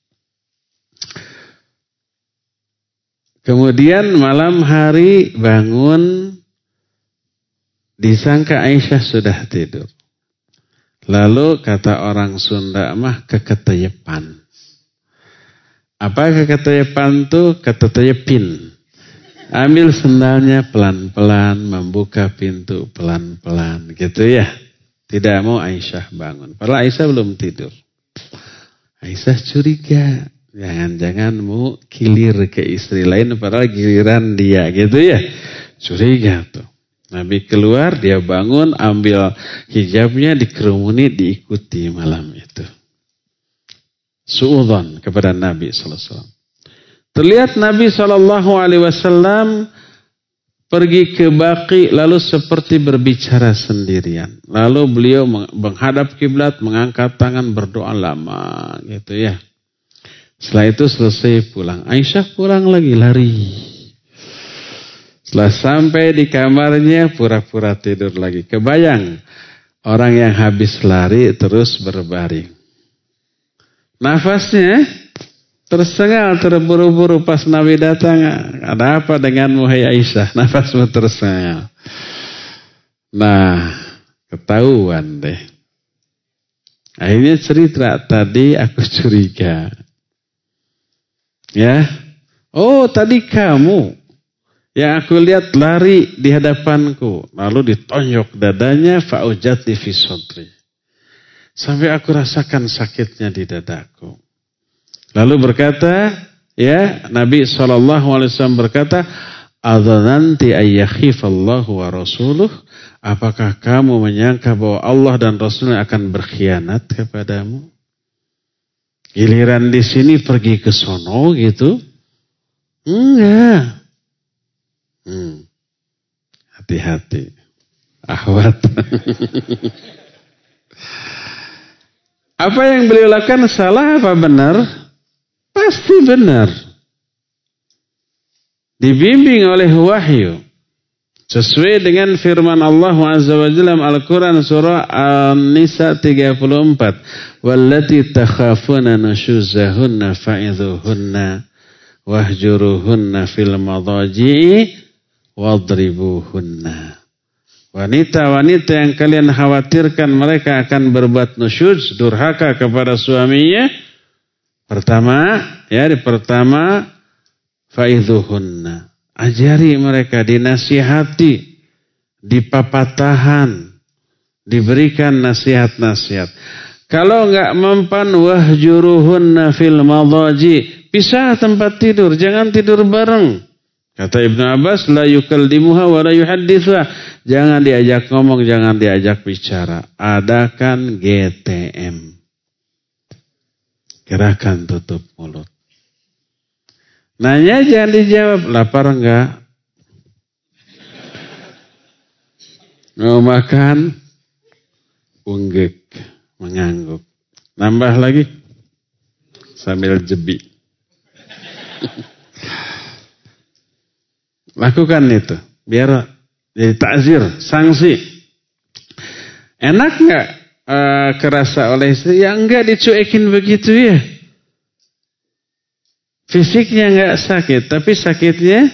Kemudian malam hari bangun, disangka Aisyah sudah tidur. Lalu kata orang Sunda mah keketeyepan. Apa keketeyepan tuh? Keteteyepin. Ambil sendalnya pelan-pelan, membuka pintu pelan-pelan gitu ya. Tidak mau Aisyah bangun. Padahal Aisyah belum tidur. Aisyah curiga. Jangan-jangan mau kilir ke istri lain. Padahal giliran dia gitu ya. Curiga tuh. Nabi keluar, dia bangun, ambil hijabnya, dikerumuni, diikuti malam itu. Suudzon kepada Nabi shallallahu alaihi wasallam. Terlihat Nabi shallallahu alaihi wasallam pergi ke Baqi lalu seperti berbicara sendirian. Lalu beliau menghadap kiblat, mengangkat tangan, berdoa lama gitu ya. Setelah itu selesai pulang. Aisyah pulang lagi lari. Setelah sampai di kamarnya pura-pura tidur lagi. Kebayang orang yang habis lari terus berbaring. Nafasnya tersengal, terburu-buru pas Nabi datang. Ada apa denganmu hai Aisyah? Nafasmu tersengal. Nah, ketahuan deh. Akhirnya cerita, tadi aku curiga. Ya. Oh, tadi kamu yang aku lihat lari di hadapanku. Lalu ditonjok dadanya, fa'ujati fi sodri. Sampai aku rasakan sakitnya di dadaku. Lalu berkata, ya Nabi shallallahu alaihi wasallam berkata, "Adzananti ayyakhifallahu wa rasuluh?" Apakah kamu menyangka bahwa Allah dan Rasulnya akan berkhianat kepadamu? Giliran di sini pergi ke sono gitu? Enggak. Hmm. Hati-hati. Ahwat. Apa yang beliau lakukan salah apa benar? Pasti benar. Dibimbing oleh wahyu. Sesuai dengan firman Allah Azza wa Jalla dalam Al-Quran surah An-Nisa tiga puluh empat. Wallati takhafuna nushuzahunna fa'idhuhunna wahjuruhunna fil madaji'i wadribuhunna. Wanita-wanita yang kalian khawatirkan mereka akan berbuat nusyuz, durhaka kepada suaminya. Pertama, ya, di pertama fa'idhuhunna. Ajari mereka, dinasihati, dipapatahan, diberikan nasihat-nasihat. Kalau enggak mempan wahjuruhunna fil madaji, pisah tempat tidur, jangan tidur bareng. Kata Ibnu Abbas, la yukallimuha wa la yuhaddithuha. Jangan diajak ngomong, jangan diajak bicara. Adakan G T M. Gerakan tutup mulut. Nanya jangan dijawab, lapar enggak? Mau makan? Unggek, mengangguk. Nambah lagi? Sambil jebi. Lakukan itu. Biar jadi takzir, sanksi. Enak enggak uh, kerasa oleh istri? Ya enggak, dicuekin begitu ya. Fisiknya enggak sakit, tapi sakitnya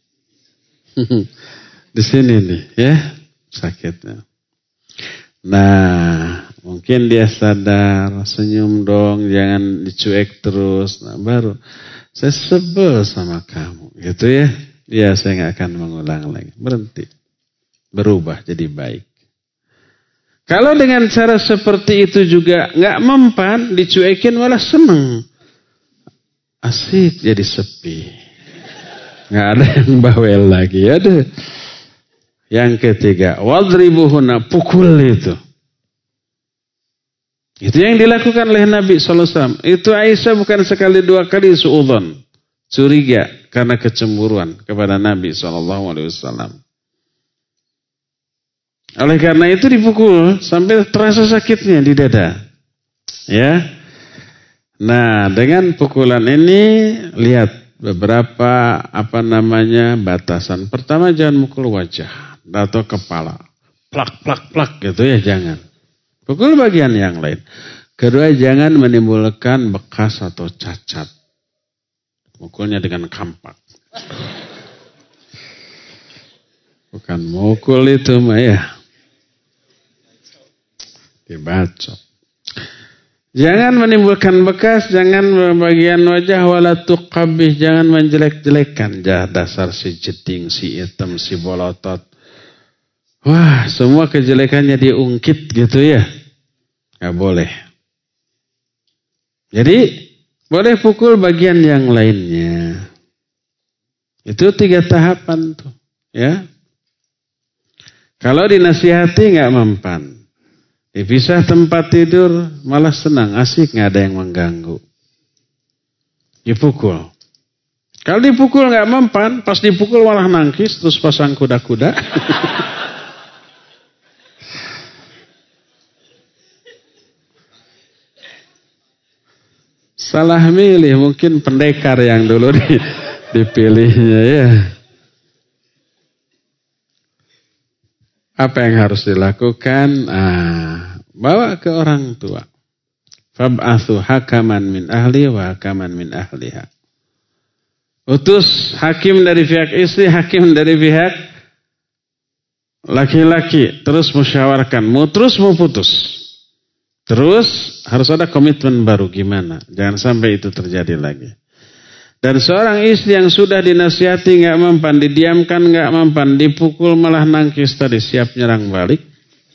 di sini nih, ya, sakitnya. Nah, mungkin dia sadar, senyum dong, jangan dicuek terus. Nah, baru saya sebel sama kamu, gitu ya. Ya, saya enggak akan mengulang lagi. Berhenti. Berubah jadi baik. Kalau dengan cara seperti itu juga enggak mempan, dicuekin malah seneng. Asik jadi sepi. Nggak ada yang bawel lagi. Ada. Yang ketiga, wadribuhunna, pukul itu. Itu yang dilakukan oleh Nabi shallallahu alaihi wasallam. Itu Aisyah bukan sekali dua kali suudzon. Curiga karena kecemburuan kepada Nabi shallallahu alaihi wasallam. Oleh karena itu dipukul sampai terasa sakitnya di dada. Ya. Nah, dengan pukulan ini lihat beberapa apa namanya batasan. Pertama, jangan mukul wajah atau kepala. Plak plak plak gitu ya, jangan. Pukul bagian yang lain. Kedua, jangan menimbulkan bekas atau cacat. Mukulnya dengan kampak. Bukan mukul itu mah ya. Dibacok. Jangan menimbulkan bekas, jangan bagian wajah wala tuqabbih, jangan menjelek-jelekan dasar si jeding, si hitam, si bolotot. Wah, semua kejelekannya diungkit gitu ya. Gak boleh. Jadi, boleh pukul bagian yang lainnya. Itu tiga tahapan tuh, ya. Kalau dinasihati gak mempan. Dipisah tempat tidur, malah senang, asik, gak ada yang mengganggu. Dipukul. Kalau dipukul gak mempan, pas dipukul malah nangkis, terus pasang kuda-kuda. Salah milih, mungkin pendekar yang dulu dipilihnya ya. Apa yang harus dilakukan? Ah, bawa ke orang tua. Fab'athu hakaman min ahli wa hakaman min ahliha. Utus hakim dari pihak istri, hakim dari pihak laki-laki. Terus musyawarkan. Mau terus mau putus. Terus harus ada komitmen baru gimana. Jangan sampai itu terjadi lagi. Dan seorang istri yang sudah dinasihati gak mempan, didiamkan gak mempan, dipukul malah nangkis tadi, siap nyerang balik.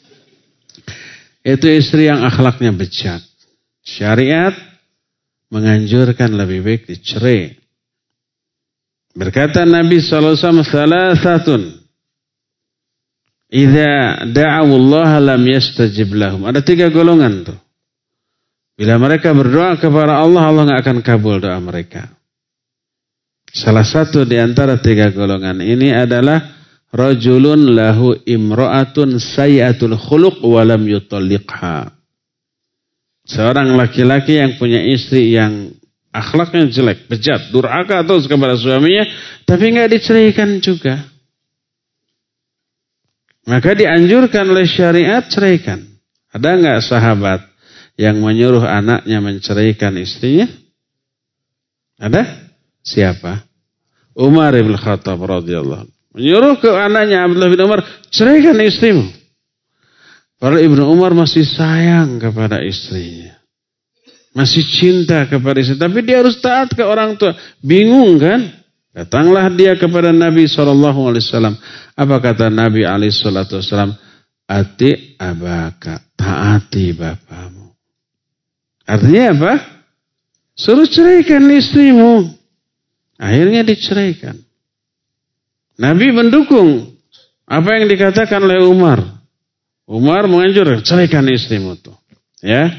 Itu istri yang akhlaknya bejat. Syariat menganjurkan lebih baik dicerai. Berkata Nabi shallallahu alaihi wasallam, "Salasatun idza da'u Allah lam yastajib lahum." Ada tiga golongan tuh. Bila mereka berdoa kepada Allah, Allah gak akan kabul doa mereka. Salah satu di antara tiga golongan ini adalah rajulun lahu imra'atun sayyatul khuluq wa lam yutalliqha. Seorang laki-laki yang punya istri yang akhlaknya jelek, bejat, durhaka atau kepada suaminya, tapi enggak diceraikan juga. Maka dianjurkan oleh syariat ceraikan. Ada enggak sahabat yang menyuruh anaknya menceraikan istrinya? Ada? Siapa? Umar bin Khattab radhiyallahu anhu. Menyuruh ke anaknya Abdullah bin Umar, ceraikan istrimu. Padahal Ibnu Umar masih sayang kepada istrinya. Masih cinta kepada istrinya. Tapi dia harus taat ke orang tua. Bingung kan? Datanglah dia kepada Nabi shallallahu alaihi wasallam. Apa kata Nabi alaihi wasallam? Ati abaka, taati bapamu. Artinya apa? Suruh ceraikan istrimu. Akhirnya diceraikan. Nabi mendukung apa yang dikatakan oleh Umar. Umar menganjurkan ceraikan istrimu tuh. Ya.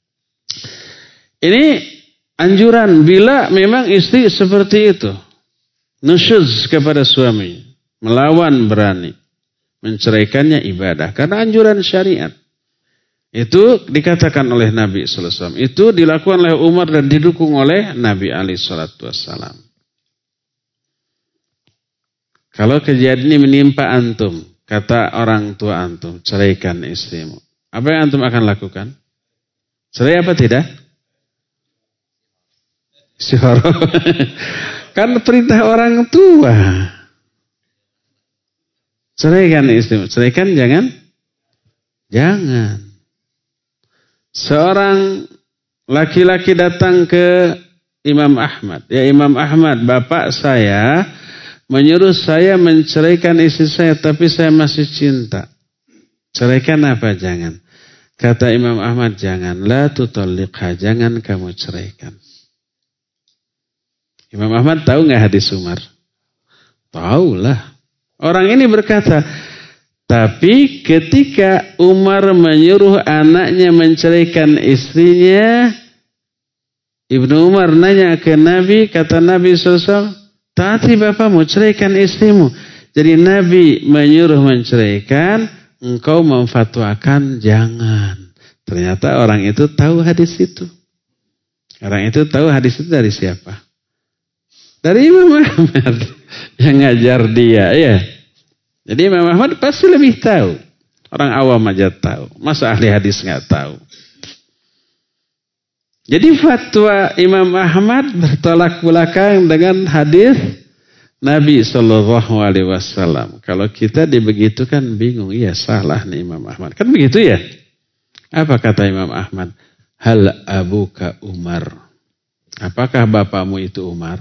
Ini anjuran bila memang istri seperti itu. Nusyuz kepada suami. Melawan berani. Menceraikannya ibadah. Karena anjuran syariat. Itu dikatakan oleh Nabi sallallahu alaihi wasallam. Itu dilakukan oleh Umar dan didukung oleh Nabi alaihi wasallam. Kalau kejadian ini menimpa antum, kata orang tua antum, ceraikan istrimu. Apa yang antum akan lakukan? Cerai apa tidak? Istihara. Kan perintah orang tua. Ceraikan istrimu. Ceraikan jangan? Jangan. Seorang laki-laki datang ke Imam Ahmad. Ya Imam Ahmad, bapak saya menyuruh saya menceraikan istri saya, tapi saya masih cinta. Ceraikan apa? Jangan. Kata Imam Ahmad, jangan. La tutalliqha, jangan kamu ceraikan. Imam Ahmad tahu nggak hadis Umar? Tahu lah. Orang ini berkata, tapi ketika Umar menyuruh anaknya menceraikan istrinya, Ibnu Umar nanya ke Nabi, kata Nabi shallallahu alaihi wasallam, taati bapakmu, ceraikan istrimu. Jadi Nabi menyuruh menceraikan, engkau memfatwakan jangan. Ternyata orang itu tahu hadis itu. Orang itu tahu hadis itu dari siapa? Dari Imam Ahmad yang ngajar dia, ya. Jadi Imam Ahmad pasti lebih tahu. Orang awam aja tahu. Masa ahli hadis nggak tahu? Jadi fatwa Imam Ahmad bertolak belakang dengan hadis Nabi Shallallahu Alaihi Wasallam. Kalau kita dibegitukan bingung, iya salah nih Imam Ahmad. Kan begitu ya? Apa kata Imam Ahmad? Hal abuka Umar. Apakah bapakmu itu Umar?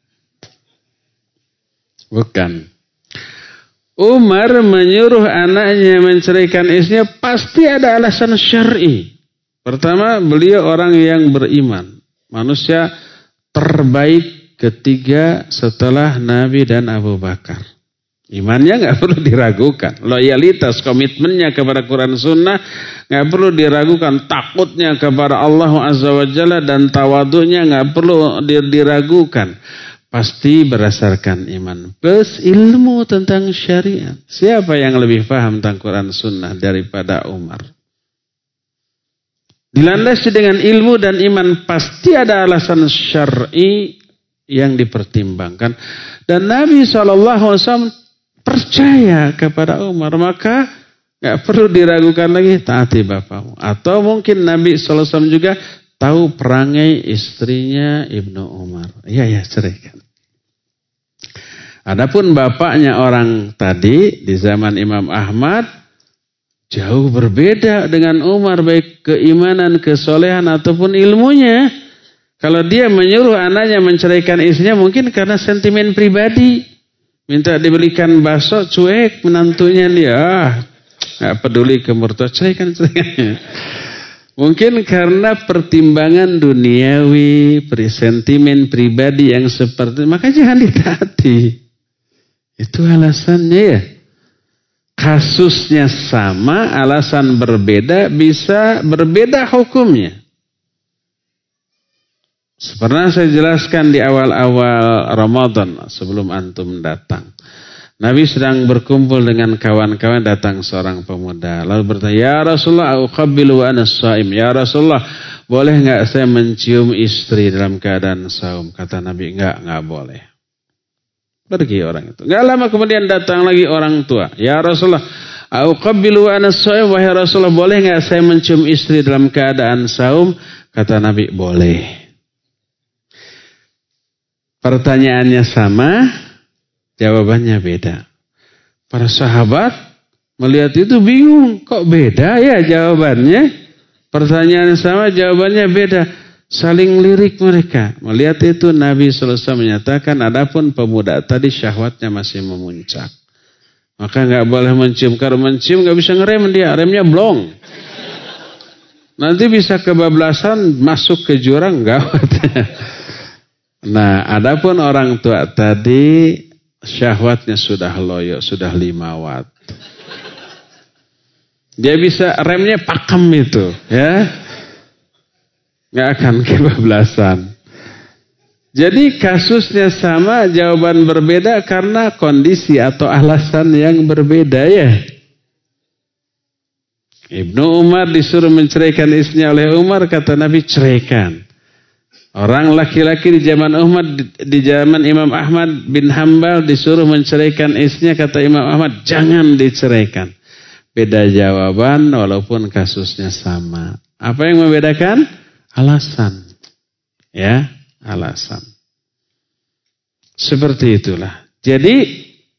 Bukan. Umar menyuruh anaknya menceraikan istrinya pasti ada alasan syar'i. Pertama, beliau orang yang beriman. Manusia terbaik ketiga setelah Nabi dan Abu Bakar. Imannya nggak perlu diragukan. Loyalitas, komitmennya kepada Quran Sunnah nggak perlu diragukan. Takutnya kepada Allah Azza wa Jalla dan tawadunya nggak perlu diragukan. Pasti berdasarkan iman. Plus ilmu tentang syariat. Siapa yang lebih paham tentang Quran Sunnah daripada Umar? Dilandasi dengan ilmu dan iman, pasti ada alasan syar'i yang dipertimbangkan. Dan Nabi shallallahu alaihi wasallam percaya kepada Umar, maka gak perlu diragukan lagi, taati bapakmu. Atau mungkin Nabi shallallahu alaihi wasallam juga tahu perangai istrinya Ibnu Umar. Iya ya, ceraikan. Adapun bapaknya orang tadi di zaman Imam Ahmad jauh berbeda dengan Umar, baik keimanan, kesolehan ataupun ilmunya. Kalau dia menyuruh anaknya menceraikan istrinya mungkin karena sentimen pribadi. Minta dibelikan bakso, cuek menantunya dia. Ah, gak peduli ke mertua, ceraikan, ceraikan. Mungkin karena pertimbangan duniawi, sentimen pribadi yang seperti itu. Maka jangan ditaati. Itu alasannya ya. Kasusnya sama, alasan berbeda, bisa berbeda hukumnya. Pernah saya jelaskan di awal-awal Ramadan sebelum antum datang. Nabi sedang berkumpul dengan kawan-kawan, datang seorang pemuda. Lalu bertanya, ya Rasulullah, uqabbilu wa ana shaim. Ya Rasulullah, boleh enggak saya mencium istri dalam keadaan saum? Kata Nabi, enggak, enggak boleh. Pergi orang itu. Enggak lama kemudian datang lagi orang tua. Ya Rasulullah, uqabbilu wa ana shaim. Wahai Rasulullah, boleh enggak saya mencium istri dalam keadaan saum? Kata Nabi, boleh. Pertanyaannya sama, jawabannya beda. Para sahabat melihat itu bingung. Kok beda ya jawabannya? Pertanyaan sama, jawabannya beda. Saling lirik mereka. Melihat itu Nabi shallallahu alaihi wasallam menyatakan, adapun pemuda tadi syahwatnya masih memuncak. Maka nggak boleh mencium. Kalau mencium nggak bisa ngerem dia, remnya blong. Nanti bisa kebablasan masuk ke jurang, gawat. Nah, adapun orang tua tadi syahwatnya sudah loyo, sudah lima watt. Dia bisa remnya pakem itu, ya. Nggak akan kebablasan. Jadi kasusnya sama, jawaban berbeda karena kondisi atau alasan yang berbeda ya. Ibnu Umar disuruh menceraikan istrinya oleh Umar, kata Nabi, ceraikan. Orang laki-laki di zaman Umar, di zaman Imam Ahmad bin Hambal disuruh menceraikan istrinya, kata Imam Ahmad, jangan diceraikan. Beda jawaban walaupun kasusnya sama. Apa yang membedakan? Alasan. Ya, alasan. Seperti itulah. Jadi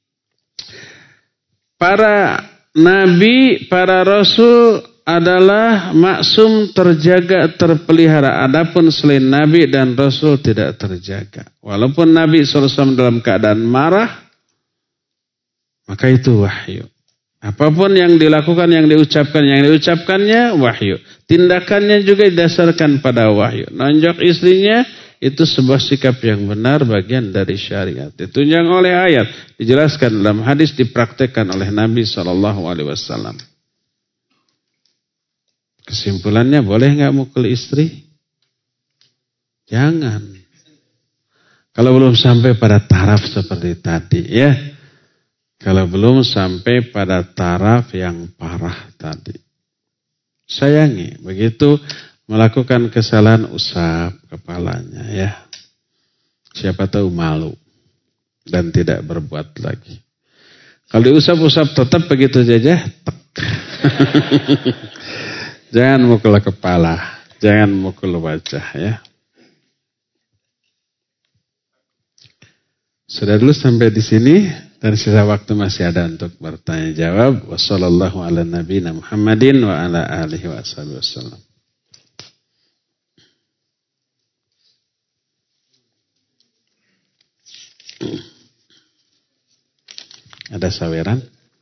para nabi, para rasul adalah maksum, terjaga, terpelihara. Adapun selain Nabi dan Rasul tidak terjaga. Walaupun Nabi shallallahu alaihi wasallam dalam keadaan marah, maka itu wahyu. Apapun yang dilakukan, yang diucapkan, yang diucapkannya wahyu. Tindakannya juga didasarkan pada wahyu. Nonjok istrinya itu sebuah sikap yang benar, bagian dari syariat. Ditunjang oleh ayat, dijelaskan dalam hadis, dipraktekkan oleh Nabi shallallahu alaihi wasallam. Kesimpulannya, boleh nggak mukul istri? Jangan. Kalau belum sampai pada taraf seperti tadi, ya. Kalau belum sampai pada taraf yang parah tadi. Sayangi, begitu melakukan kesalahan, usap kepalanya, ya. Siapa tahu malu dan tidak berbuat lagi. Kalau diusap-usap tetap begitu saja, tek. Jangan mukul kepala, jangan mukul wajah ya. Sudah dulu sampai di sini dan sisa waktu masih ada untuk bertanya jawab. Wassallallahu ala nabiyina Muhammadin wa ala alihi wa sahbihi wasallam. Ada saweran?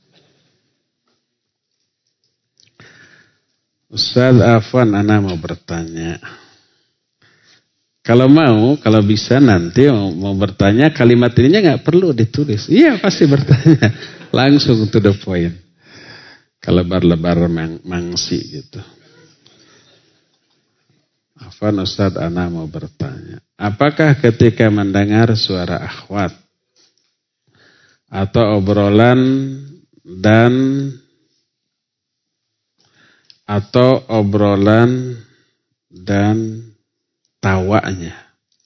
Ustaz Afwan, ana mau bertanya. Kalau mau, kalau bisa nanti mau, mau bertanya, kalimat ininya nggak perlu ditulis. Iya pasti bertanya, langsung to the point. Kelebar-lebar mang, mangsi gitu. Afwan Ustaz, ana mau bertanya. Apakah ketika mendengar suara akhwat atau obrolan dan atau obrolan dan tawanya,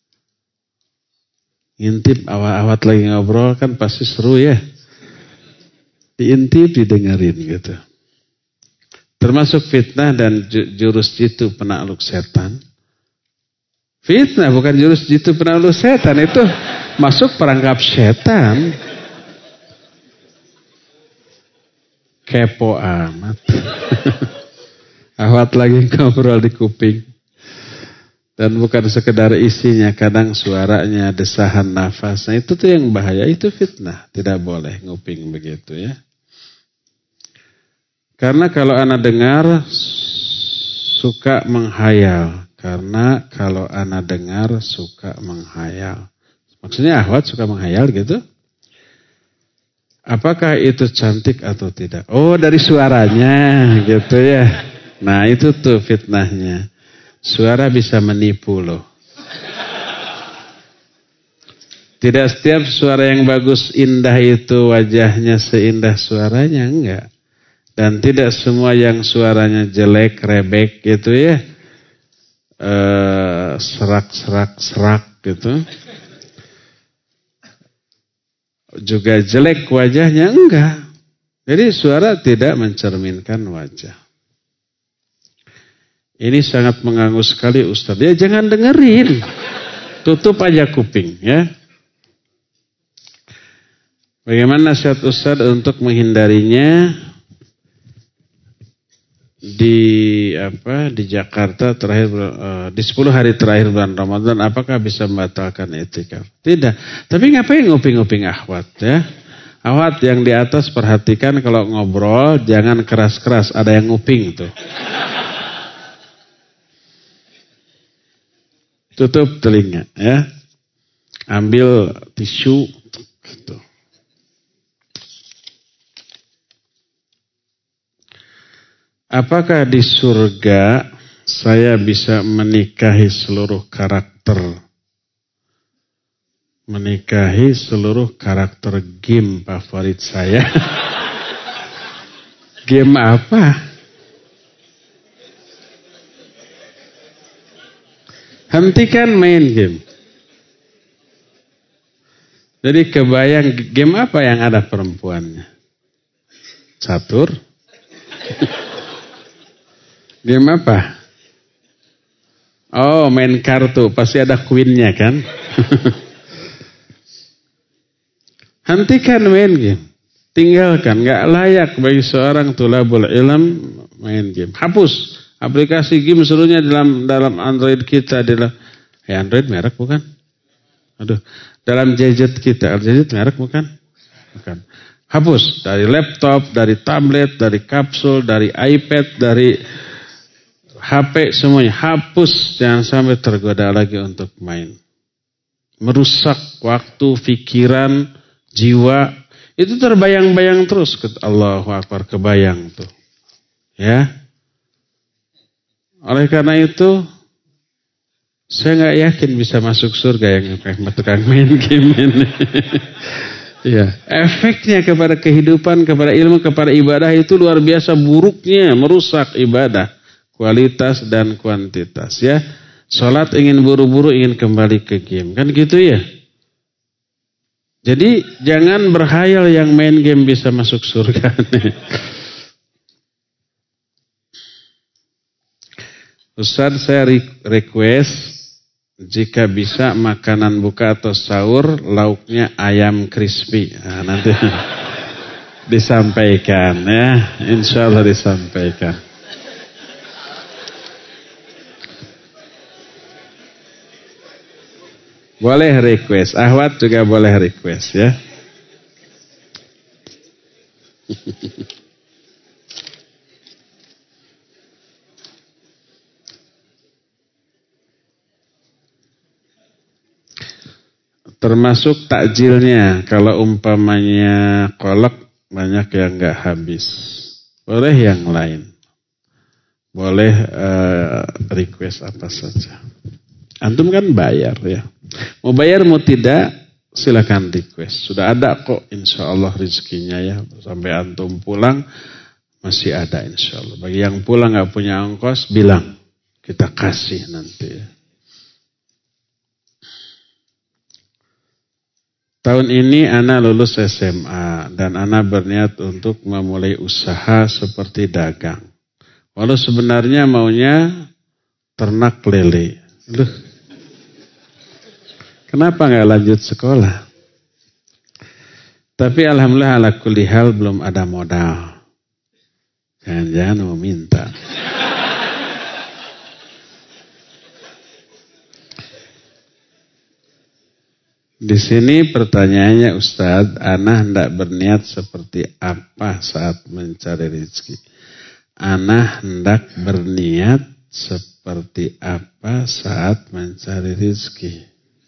ngintip awat-awat lagi ngobrol kan pasti seru ya, diintip didengerin gitu, termasuk fitnah dan jurus jitu penakluk setan. Fitnah bukan jurus jitu penakluk setan, itu masuk perangkap setan. Kepo amat. Ahwat lagi ngobrol di kuping. Dan bukan sekedar isinya, kadang suaranya, desahan nafasnya, itu tuh yang bahaya, itu fitnah. Tidak boleh nguping begitu ya. Karena kalau ana dengar suka menghayal. Karena kalau ana dengar suka menghayal. Maksudnya ahwat suka menghayal gitu. Apakah itu cantik atau tidak? Oh, dari suaranya gitu ya. Nah, itu tuh fitnahnya. Suara bisa menipu loh. Tidak setiap suara yang bagus indah itu wajahnya seindah suaranya, enggak. Dan tidak semua yang suaranya jelek, rebek gitu ya. Eh, serak-serak-serak gitu. Juga jelek wajahnya, enggak. Jadi suara tidak mencerminkan wajah. Ini sangat mengganggu sekali Ustaz. Ya jangan dengerin. Tutup aja kuping ya. Bagaimana nasihat Ustaz untuk menghindarinya di apa di Jakarta terakhir uh, di sepuluh hari terakhir bulan Ramadan, apakah bisa membatalkan i'tikaf? Tidak. Tapi ngapain nguping-nguping akhwat ya? Akhwat yang di atas perhatikan kalau ngobrol jangan keras-keras, ada yang nguping tuh. Tutup telinga ya. Ambil tisu gitu. Apakah di surga saya bisa menikahi seluruh karakter? Menikahi seluruh karakter game favorit saya. Game apa? Hentikan main game. Jadi kebayang game apa yang ada perempuannya? Catur? Game apa? Oh, main kartu. Pasti ada queen-nya kan? Hentikan main game. Tinggalkan. Gak layak bagi seorang tulabul ilm main game. Hapus. Aplikasi game seluruhnya dalam dalam Android kita adalah ya Android merek bukan? Aduh, dalam gadget kita, gadget merek bukan? Bukan. Hapus dari laptop, dari tablet, dari kapsul, dari iPad, dari H P semuanya hapus, jangan sampai tergoda lagi untuk main. Merusak waktu, pikiran, jiwa, itu terbayang-bayang terus. Allahu Akbar, kebayang tuh. Ya. Oleh karena itu, saya nggak yakin bisa masuk surga yang kayak tukang main game ini. Ya, efeknya kepada kehidupan, kepada ilmu, kepada ibadah itu luar biasa buruknya, merusak ibadah, kualitas dan kuantitas. Ya, sholat ingin buru-buru, ingin kembali ke game, kan gitu ya. Jadi jangan berhayal yang main game bisa masuk surga. Ustaz, saya request jika bisa makanan buka atau sahur lauknya ayam crispy. Nah, nanti disampaikan ya, insya Allah disampaikan. Boleh request, Ahwat juga boleh request ya. Termasuk takjilnya, kalau umpamanya kolak banyak yang nggak habis, boleh yang lain, boleh uh, request apa saja. Antum kan bayar ya, mau bayar mau tidak silakan request. Sudah ada kok insya Allah rezekinya ya, sampai antum pulang masih ada insya Allah. Bagi yang pulang nggak punya ongkos bilang, kita kasih nanti ya. Tahun ini Ana lulus S M A dan Ana berniat untuk memulai usaha seperti dagang. Walau sebenarnya maunya ternak lele. Loh, kenapa nggak lanjut sekolah? Tapi alhamdulillah ala kulli hal belum ada modal. Jangan-jangan mau minta. Di sini pertanyaannya Ustadz, Ana hendak berniat seperti apa saat mencari rezeki? Ana hendak berniat seperti apa saat mencari rezeki?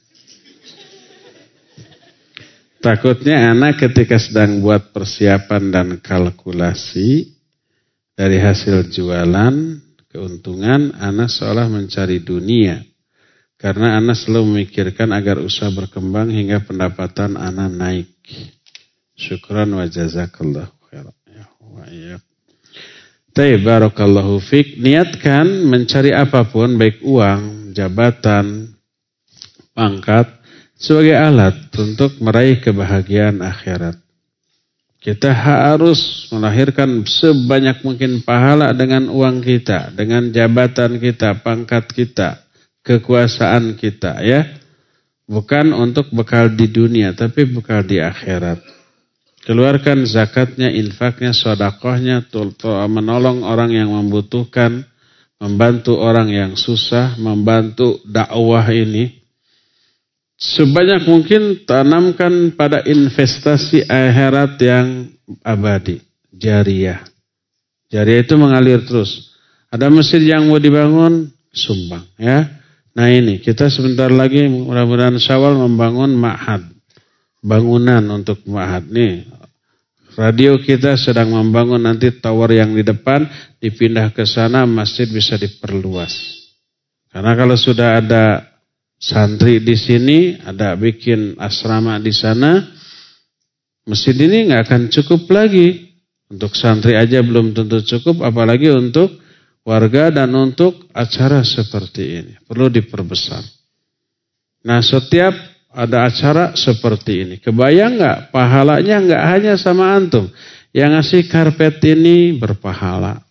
Takutnya Ana ketika sedang buat persiapan dan kalkulasi dari hasil jualan, keuntungan, Ana seolah mencari dunia. Karena Ana selalu memikirkan agar usaha berkembang hingga pendapatan Ana naik. Syukran wa jazakallahu khairan. Tayyib, barakallahu fik. Niatkan mencari apapun, baik uang, jabatan, pangkat, sebagai alat untuk meraih kebahagiaan akhirat. Kita harus melahirkan sebanyak mungkin pahala dengan uang kita, dengan jabatan kita, pangkat kita, kekuasaan kita ya. Bukan untuk bekal di dunia, tapi bekal di akhirat. Keluarkan zakatnya, infaknya, sedekahnya, menolong orang yang membutuhkan, membantu orang yang susah, membantu dakwah ini. Sebanyak mungkin tanamkan pada investasi akhirat yang abadi, jariyah. Jariyah itu mengalir terus. Ada masjid yang mau dibangun, sumbang ya. Nah ini, kita sebentar lagi mudah-mudahan Syawal membangun ma'had. Bangunan untuk ma'had. Nih, radio kita sedang membangun nanti tower yang di depan, dipindah ke sana, masjid bisa diperluas. Karena kalau sudah ada santri di sini, ada bikin asrama di sana, masjid ini nggak akan cukup lagi. Untuk santri aja belum tentu cukup, apalagi untuk warga dan untuk acara seperti ini. Perlu diperbesar. Nah, setiap ada acara seperti ini, kebayang nggak pahalanya nggak hanya sama antum. Yang ngasih karpet ini berpahala.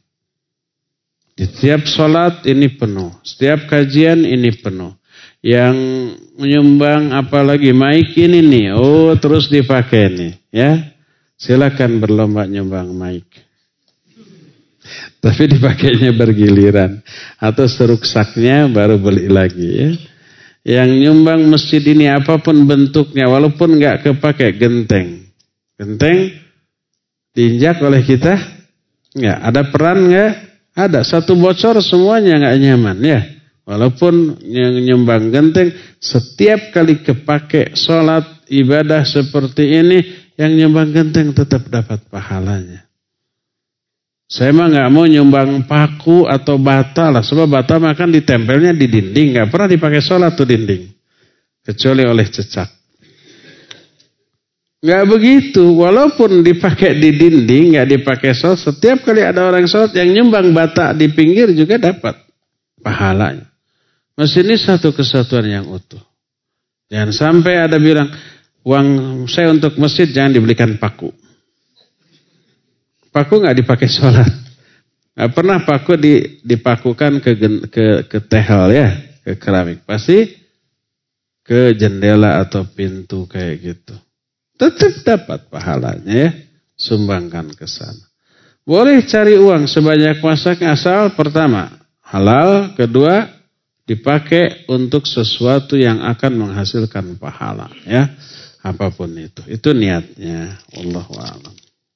Di setiap sholat ini penuh. Setiap kajian ini penuh. Yang menyumbang apalagi mic ini nih. Oh, terus dipakai nih. Ya, silakan berlomba nyumbang mic. Tapi dipakainya bergiliran. Atau seruksaknya baru beli lagi ya. Yang nyumbang masjid ini apapun bentuknya. Walaupun gak kepakai genteng. Genteng diinjak oleh kita? Enggak. Ada peran gak? Ada. Satu bocor semuanya gak nyaman ya. Walaupun yang nyumbang genteng. Setiap kali kepakai sholat ibadah seperti ini. Yang nyumbang genteng tetap dapat pahalanya. Saya mah nggak mau nyumbang paku atau bata lah. Sebab bata makan ditempelnya di dinding. Nggak pernah dipakai sholat tuh dinding. Kecuali oleh cecak. Nggak begitu. Walaupun dipakai di dinding, nggak dipakai sholat. Setiap kali ada orang sholat yang nyumbang bata di pinggir juga dapat pahalanya. Masjid ini satu kesatuan yang utuh. Jangan sampai ada bilang, uang saya untuk masjid jangan dibelikan paku. Paku nggak dipakai sholat. Nah, pernah paku di, dipakukan ke, ke, ke tehel ya, ke keramik. Pasti ke jendela atau pintu kayak gitu. Tetap dapat pahalanya ya. Sumbangkan ke sana. Boleh cari uang sebanyak masaknya asal pertama halal, kedua dipakai untuk sesuatu yang akan menghasilkan pahala ya. Apapun itu. Itu niatnya. Wallahu a'lam.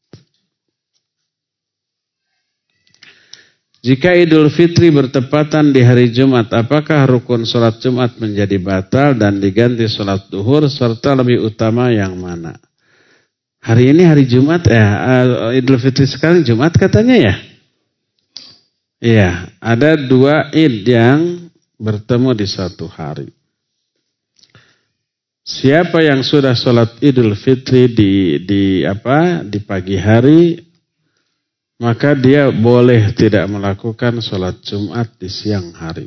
Jika Idul Fitri bertepatan di hari Jumat, apakah rukun sholat Jumat menjadi batal dan diganti sholat duhur serta lebih utama yang mana? Hari ini hari Jumat ya, uh, Idul Fitri sekarang Jumat katanya ya? Iya, ada dua Id yang bertemu di satu hari. Siapa yang sudah sholat Idul Fitri di di apa di pagi hari, maka dia boleh tidak melakukan sholat Jumat di siang hari.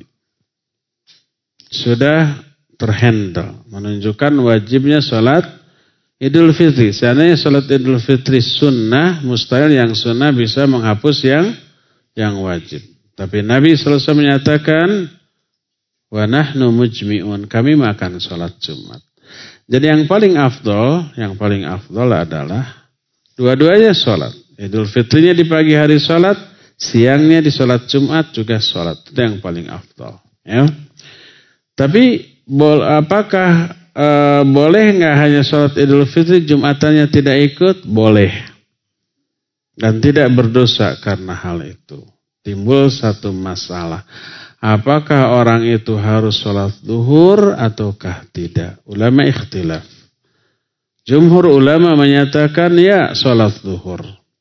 Sudah terhandle, menunjukkan wajibnya sholat Idul Fitri. Seandainya sholat Idul Fitri sunnah, mustahil yang sunnah bisa menghapus yang yang wajib. Tapi Nabi shallallahu alaihi wasallam menyatakan, wa nahnu mujmi'un, kami makan sholat Jumat. Jadi yang paling afdol, yang paling afdol adalah dua-duanya sholat. Idul Fitrinya di pagi hari sholat, siangnya di sholat Jumat juga sholat. Itu yang paling afdol. Ya. Tapi bol, apakah Uh, boleh nggak hanya sholat Idul Fitri Jumatannya tidak ikut? Boleh. Dan tidak berdosa karena hal itu. Timbul satu masalah. Apakah orang itu harus sholat duhur ataukah tidak? Ulama ikhtilaf. Jumhur ulama menyatakan ya sholat duhur.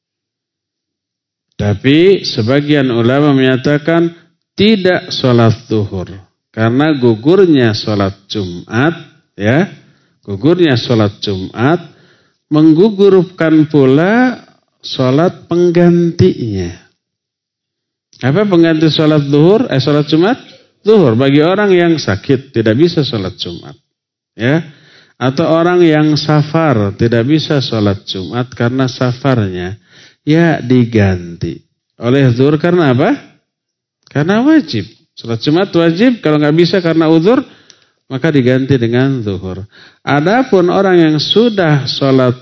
Tapi sebagian ulama menyatakan tidak sholat duhur. Karena gugurnya sholat Jumat, ya, gugurnya sholat Jumat menggugurkan pula sholat penggantinya. Apa pengganti sholat duhur? Eh sholat Jumat? Duhur bagi orang yang sakit tidak bisa sholat Jumat, ya, atau orang yang safar tidak bisa sholat Jumat karena safarnya, ya diganti oleh duhur karena apa? Karena wajib. Sholat Jumat wajib, kalau nggak bisa karena uzur, maka diganti dengan zuhur. Adapun orang yang sudah sholat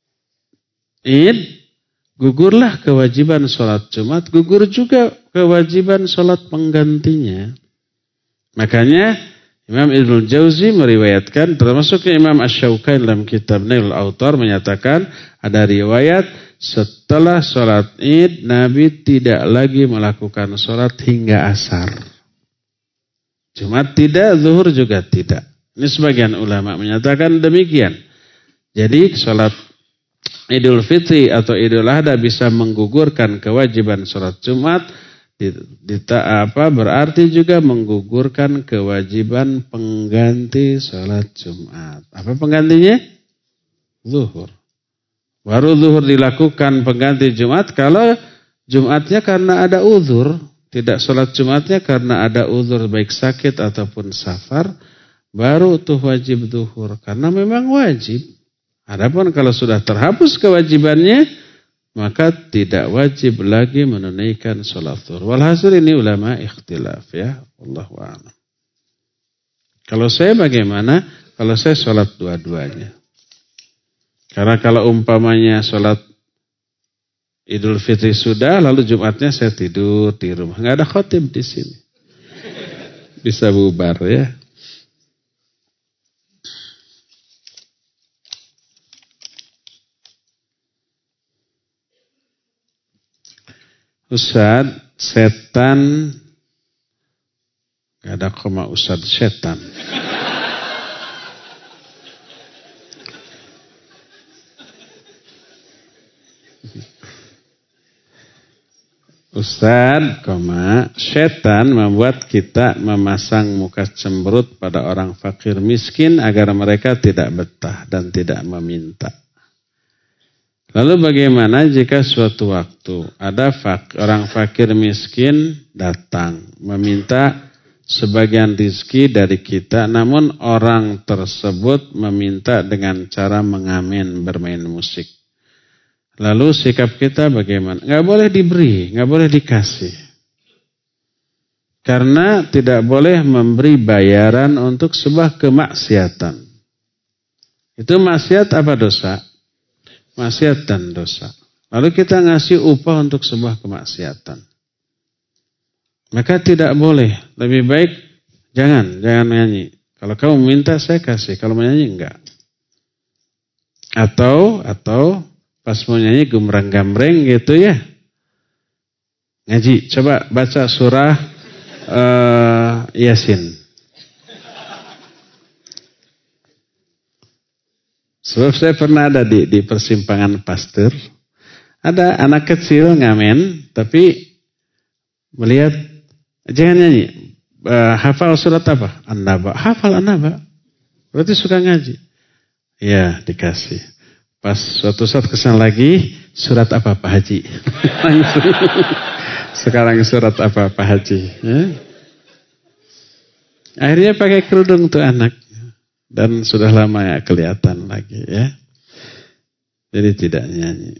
Id, gugurlah kewajiban sholat Jumat, gugur juga kewajiban sholat penggantinya. Makanya Imam Ibnul Jauzi meriwayatkan, termasuknya Imam Asy-Syaukani dalam kitab Nailul Autar menyatakan, ada riwayat setelah sholat Id, Nabi tidak lagi melakukan sholat hingga asar. Jumat tidak, zuhur juga tidak. Ini sebagian ulama menyatakan demikian. Jadi sholat Idul Fitri atau Idul Adha bisa menggugurkan kewajiban sholat Jumat. Di, di, apa, berarti juga menggugurkan kewajiban pengganti sholat Jumat. Apa penggantinya? Zuhur. Baru zuhur dilakukan pengganti Jumat kalau Jumatnya karena ada uzur. Tidak sholat Jumatnya karena ada uzur baik sakit ataupun safar, baru tuh wajib duhur. Karena memang wajib. Adapun kalau sudah terhapus kewajibannya, maka tidak wajib lagi menunaikan sholat duhur. Walhasil ini ulama ikhtilaf ya. Wallahu a'lam. Kalau saya bagaimana? Kalau saya sholat dua-duanya. Karena kalau umpamanya sholat Idul Fitri sudah, lalu Jumatnya saya tidur di rumah. Nggak ada khotib di sini. Bisa bubar ya. Ustaz, setan. Nggak ada koma Ustaz, setan. Ustaz, koma, setan membuat kita memasang muka cemberut pada orang fakir miskin agar mereka tidak betah dan tidak meminta. Lalu bagaimana jika suatu waktu ada fak, orang fakir miskin datang meminta sebagian rizki dari kita, namun orang tersebut meminta dengan cara mengamen bermain musik. Lalu sikap kita bagaimana? Nggak boleh diberi, nggak boleh dikasih. Karena tidak boleh memberi bayaran untuk sebuah kemaksiatan. Itu maksiat apa dosa? Maksiat dan dosa. Lalu kita ngasih upah untuk sebuah kemaksiatan. Maka tidak boleh. Lebih baik jangan, jangan nyanyi. Kalau kamu minta saya kasih, kalau mau nyanyi enggak. Atau atau pas mau nyanyi gembrang-gambreng gitu ya. Ngaji, coba baca surah uh, Yasin. Sebab saya pernah ada di, di persimpangan Pasteur. Ada anak kecil ngamen, tapi melihat, jangan nyanyi. Uh, hafal surat apa? An-Naba. Hafal An-Naba. Berarti suka ngaji. Ya, dikasih. Pas suatu saat kesana lagi, surat apa Pak Haji? Sekarang surat apa Pak Haji? Ya? Akhirnya pakai kerudung tuh anak. Dan sudah lama ya kelihatan lagi ya. Jadi tidak nyanyi.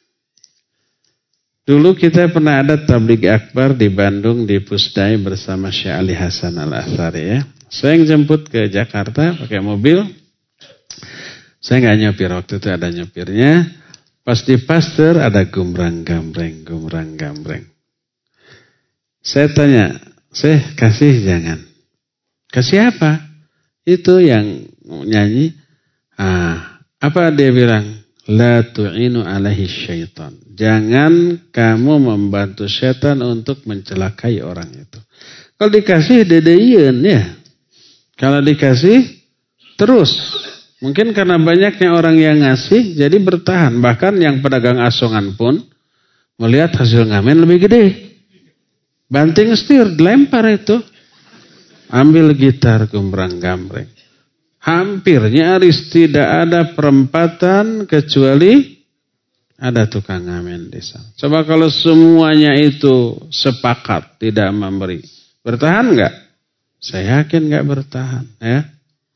Dulu kita pernah ada tabligh akbar di Bandung di Pusdai bersama Syekh Ali Hasan Al-Athari ya. Saya yang jemput ke Jakarta pakai mobil. Saya nggak nyopir, waktu itu ada nyopirnya. Pas di Pasteur ada gumrang-gambreng, gumrang-gambreng. Saya tanya, saya kasih jangan. Kasih apa? Itu yang nyanyi. Ah, apa dia bilang? La tu'inu alaihi syaitan. Jangan kamu membantu setan untuk mencelakai orang itu. Kalau dikasih dedeyen ya. Kalau dikasih terus. Mungkin karena banyaknya orang yang ngasih, jadi bertahan. Bahkan yang pedagang asongan pun melihat hasil ngamen lebih gede. Banting setir, dilempar itu. Ambil gitar, gumbrang-gambreng. Hampir nyaris tidak ada perempatan kecuali ada tukang ngamen di sana. Coba kalau semuanya itu sepakat tidak memberi. Bertahan enggak? Saya yakin enggak bertahan. Ya.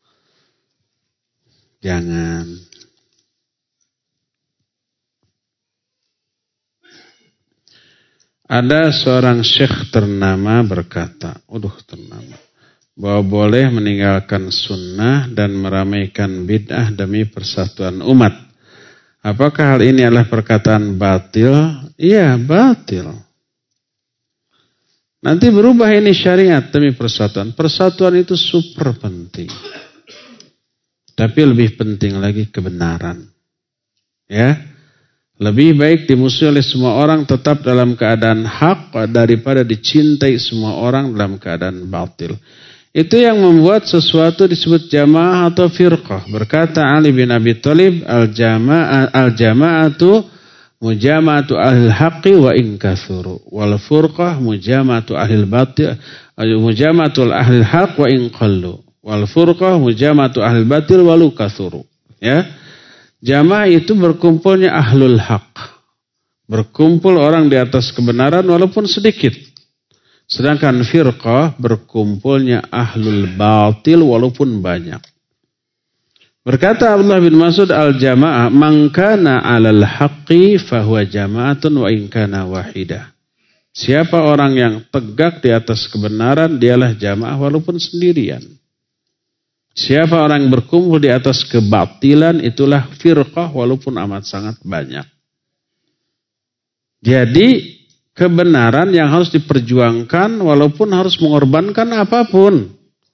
Jangan. Ada seorang syekh ternama berkata, aduh ternama, bahwa boleh meninggalkan sunnah dan meramaikan bid'ah demi persatuan umat. Apakah hal ini adalah perkataan batil? Iya, batil. Nanti berubah ini syariat demi persatuan. Persatuan itu super penting. Tapi lebih penting lagi kebenaran. Ya. Lebih baik dimusuhi oleh semua orang tetap dalam keadaan hak daripada dicintai semua orang dalam keadaan batil. Itu yang membuat sesuatu disebut jamaah atau firqah. Berkata Ali bin Abi Thalib, al-jamaah al-jama'atu mujama'atu ahlil haqqi wa in kathuru wal furqah mujama'atu ahlil batil mujama'atu ahlil haqq wa in qallu. Wal furqah mujamatu ahlul batil walu kathuru. Ya. Jamaah itu berkumpulnya ahlul haq. Berkumpul orang di atas kebenaran walaupun sedikit. Sedangkan firqah berkumpulnya ahlul batil walaupun banyak. Berkata Abdullah bin Mas'ud al-jamaah man kana 'alal haqqi fahuwa jama'atun wa in kana wahidah. Siapa orang yang tegak di atas kebenaran dialah jamaah walaupun sendirian. Siapa orang yang berkumpul di atas kebatilan itulah firqah walaupun amat sangat banyak. Jadi kebenaran yang harus diperjuangkan walaupun harus mengorbankan apapun.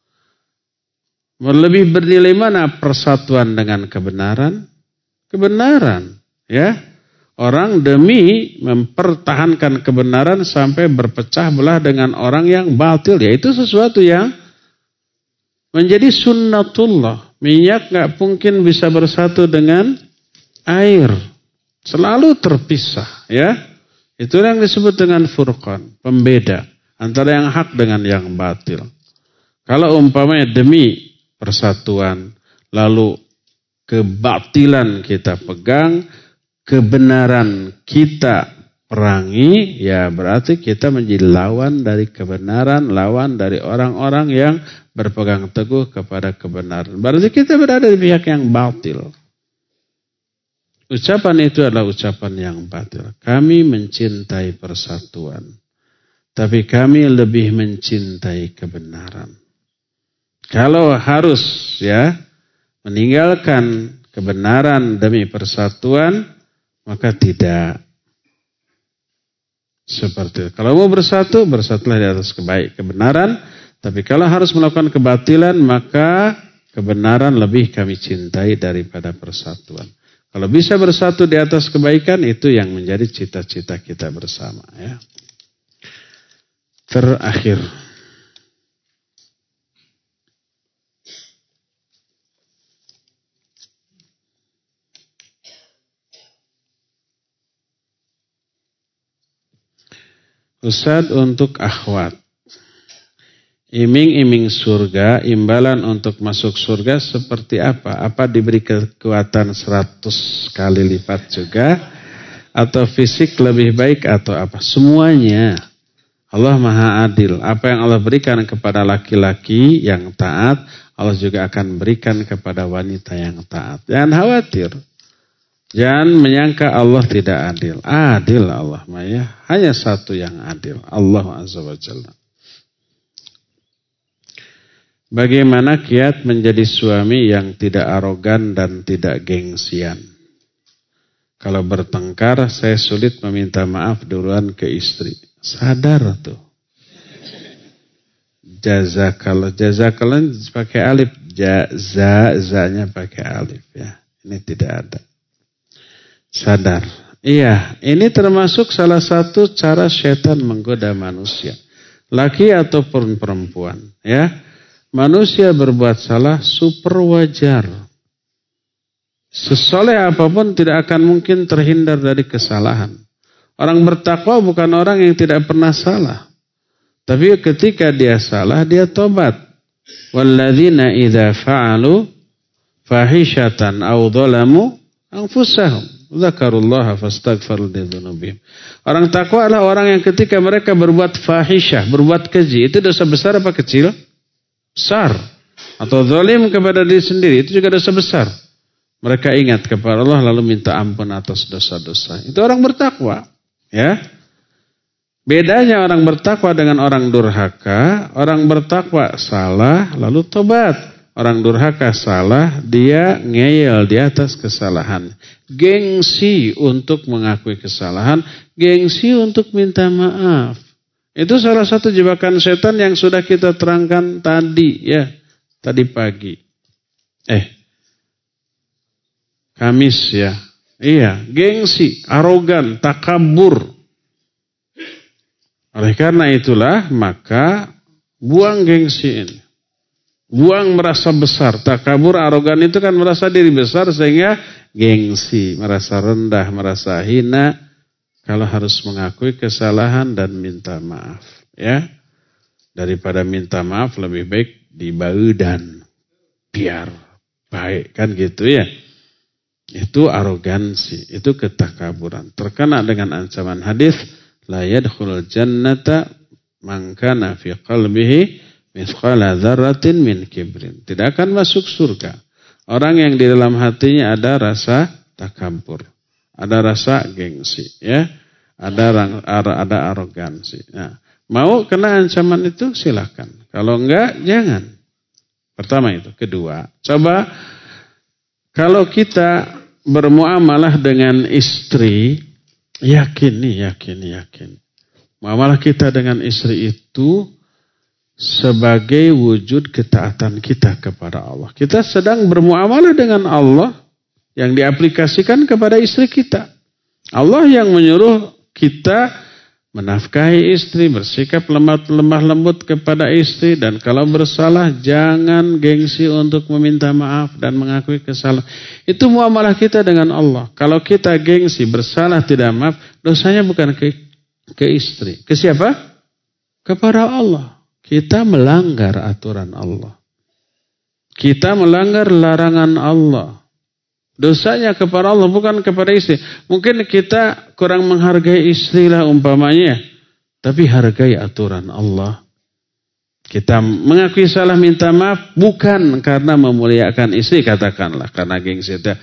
Lebih bernilai mana persatuan dengan kebenaran? Kebenaran, ya. Orang demi mempertahankan kebenaran sampai berpecah belah dengan orang yang batil, yaitu sesuatu yang menjadi sunnatullah. Minyak gak mungkin bisa bersatu dengan air. Selalu terpisah. Ya. Itu yang disebut dengan furqan. Pembeda. Antara yang hak dengan yang batil. Kalau umpamanya demi persatuan. Lalu kebatilan kita pegang. Kebenaran kita perangi. Ya berarti kita menjadi lawan dari kebenaran. Lawan dari orang-orang yang berpegang teguh kepada kebenaran. Berarti kita berada di pihak yang batil. Ucapan itu adalah ucapan yang batil. Kami mencintai persatuan, tapi kami lebih mencintai kebenaran. Kalau harus ya meninggalkan kebenaran demi persatuan, maka tidak. Seperti itu. Kalau mau bersatu, bersatulah di atas kebaik kebenaran. Tapi kalau harus melakukan kebatilan, maka kebenaran lebih kami cintai daripada persatuan. Kalau bisa bersatu di atas kebaikan, itu yang menjadi cita-cita kita bersama. Ya. Terakhir. Ustaz, untuk akhwat, iming-iming surga, imbalan untuk masuk surga seperti apa? Apa diberi kekuatan seratus kali lipat juga? Atau fisik lebih baik atau apa? Semuanya. Allah Maha Adil. Apa yang Allah berikan kepada laki-laki yang taat, Allah juga akan berikan kepada wanita yang taat. Jangan khawatir. Jangan menyangka Allah tidak adil. Adil Allah Maya. Hanya satu yang adil. Allah Azza wa Jalla. Bagaimana kiat menjadi suami yang tidak arogan dan tidak gengsian? Kalau bertengkar, saya sulit meminta maaf duluan ke istri. Sadar tuh. Jazakallah. Jazakallah pakai alif. Jaza, zanya pakai alif. Ya. Ini tidak ada. Sadar. Iya, ini termasuk salah satu cara setan menggoda manusia. Laki ataupun perempuan. Ya, manusia berbuat salah super wajar. Sesoleh apapun tidak akan mungkin terhindar dari kesalahan. Orang bertakwa bukan orang yang tidak pernah salah. Tapi ketika dia salah, dia tobat. Walladzina idza fa'alu fahishatan aw dhalamu anfusahum dzakarullaha fastaghfiru lidzunubihim. Orang takwa adalah orang yang ketika mereka berbuat fahisyah, berbuat keji, itu dosa besar apa kecil? Besar. Atau zalim kepada diri sendiri, itu juga dosa besar. Mereka ingat kepada Allah lalu minta ampun atas dosa-dosa. Itu orang bertakwa, ya. Bedanya orang bertakwa dengan orang durhaka, orang bertakwa salah lalu tobat. Orang durhaka salah, dia ngeyel di atas kesalahan. Gengsi untuk mengakui kesalahan, gengsi untuk minta maaf. Itu salah satu jebakan setan yang sudah kita terangkan tadi, ya, tadi pagi. Eh, Kamis ya. Iya, gengsi, arogan, takabur. Oleh karena itulah, maka buang gengsi ini. Buang merasa besar. Takabur, arogan itu kan merasa diri besar sehingga gengsi, merasa rendah, merasa hina. Kalau harus mengakui kesalahan dan minta maaf, ya. Daripada minta maaf lebih baik dibaudan biar baik, kan gitu ya. Itu arogansi, itu ketakaburan. Terkena dengan ancaman hadis, la yadkhulul jannata man kana fi qalbihi mithqala dzarratin min kibrin. Tidak akan masuk surga orang yang di dalam hatinya ada rasa takabur, ada rasa gengsi, ya, ada ada arogansi. Nah, mau kena ancaman itu silakan. Kalau enggak, jangan. Pertama itu. Kedua, coba kalau kita bermuamalah dengan istri, yakini, yakini, yakini. Muamalah kita dengan istri itu sebagai wujud ketaatan kita kepada Allah. Kita sedang bermuamalah dengan Allah yang diaplikasikan kepada istri kita. Allah yang menyuruh kita menafkahi istri, bersikap lemah, lemah lembut kepada istri, dan kalau bersalah jangan gengsi untuk meminta maaf dan mengakui kesalahan. Itu muamalah kita dengan Allah. Kalau kita gengsi, bersalah, tidak maaf, dosanya bukan ke, ke istri. Ke siapa? Kepada Allah. Kita melanggar aturan Allah. Kita melanggar larangan Allah. Dosanya kepada Allah, bukan kepada istri. Mungkin kita kurang menghargai istri lah umpamanya. Tapi hargai aturan Allah. Kita mengakui salah, minta maaf. Bukan karena memuliakan istri, katakanlah. Karena gengsi.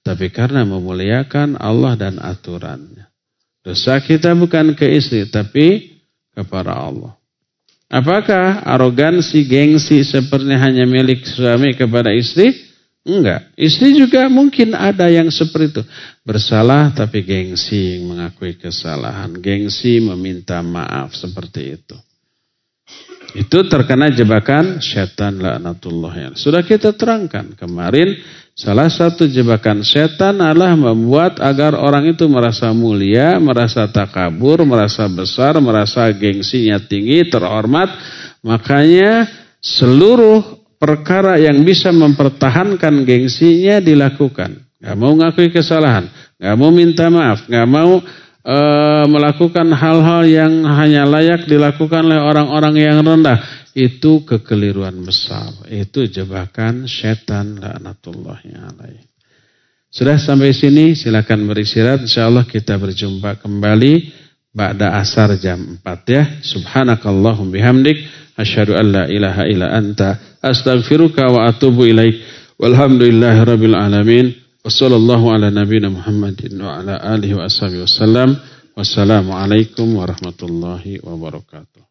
tapi karena memuliakan Allah dan aturannya. Dosa kita bukan ke istri, tapi kepada Allah. Apakah arogansi, gengsi seperti hanya milik suami kepada istri? Enggak. Istri juga mungkin ada yang seperti itu. Bersalah tapi gengsi mengakui kesalahan. Gengsi meminta maaf seperti itu. Itu terkena jebakan syaitan laknatullah. Sudah kita terangkan kemarin, salah satu jebakan syaitan adalah membuat agar orang itu merasa mulia, merasa takabur, merasa besar, merasa gengsinya tinggi, terhormat. Makanya seluruh perkara yang bisa mempertahankan gengsinya dilakukan. Gak mau ngakui kesalahan, gak mau minta maaf, gak mau e, melakukan hal-hal yang hanya layak dilakukan oleh orang-orang yang rendah. Itu kekeliruan besar. Itu jebakan syaitan laknatullahi alaih. Sudah sampai sini, silakan beristirahat. Insyaallah kita berjumpa kembali ba'da asar jam empat ya. Subhanakallahum bihamdik, asyhadu an la ilaha illa anta, astaghfiruka wa atubu ilaik. Walhamdulillahi rabbil alamin. Wassallallahu ala nabiyina Muhammadin wa ala alihi wa ashabihi wasallam. Wassalamualaikum warahmatullahi wabarakatuh.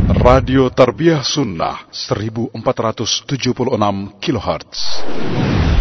Radio Tarbiyah Sunnah seribu empat ratus tujuh puluh enam kilohertz.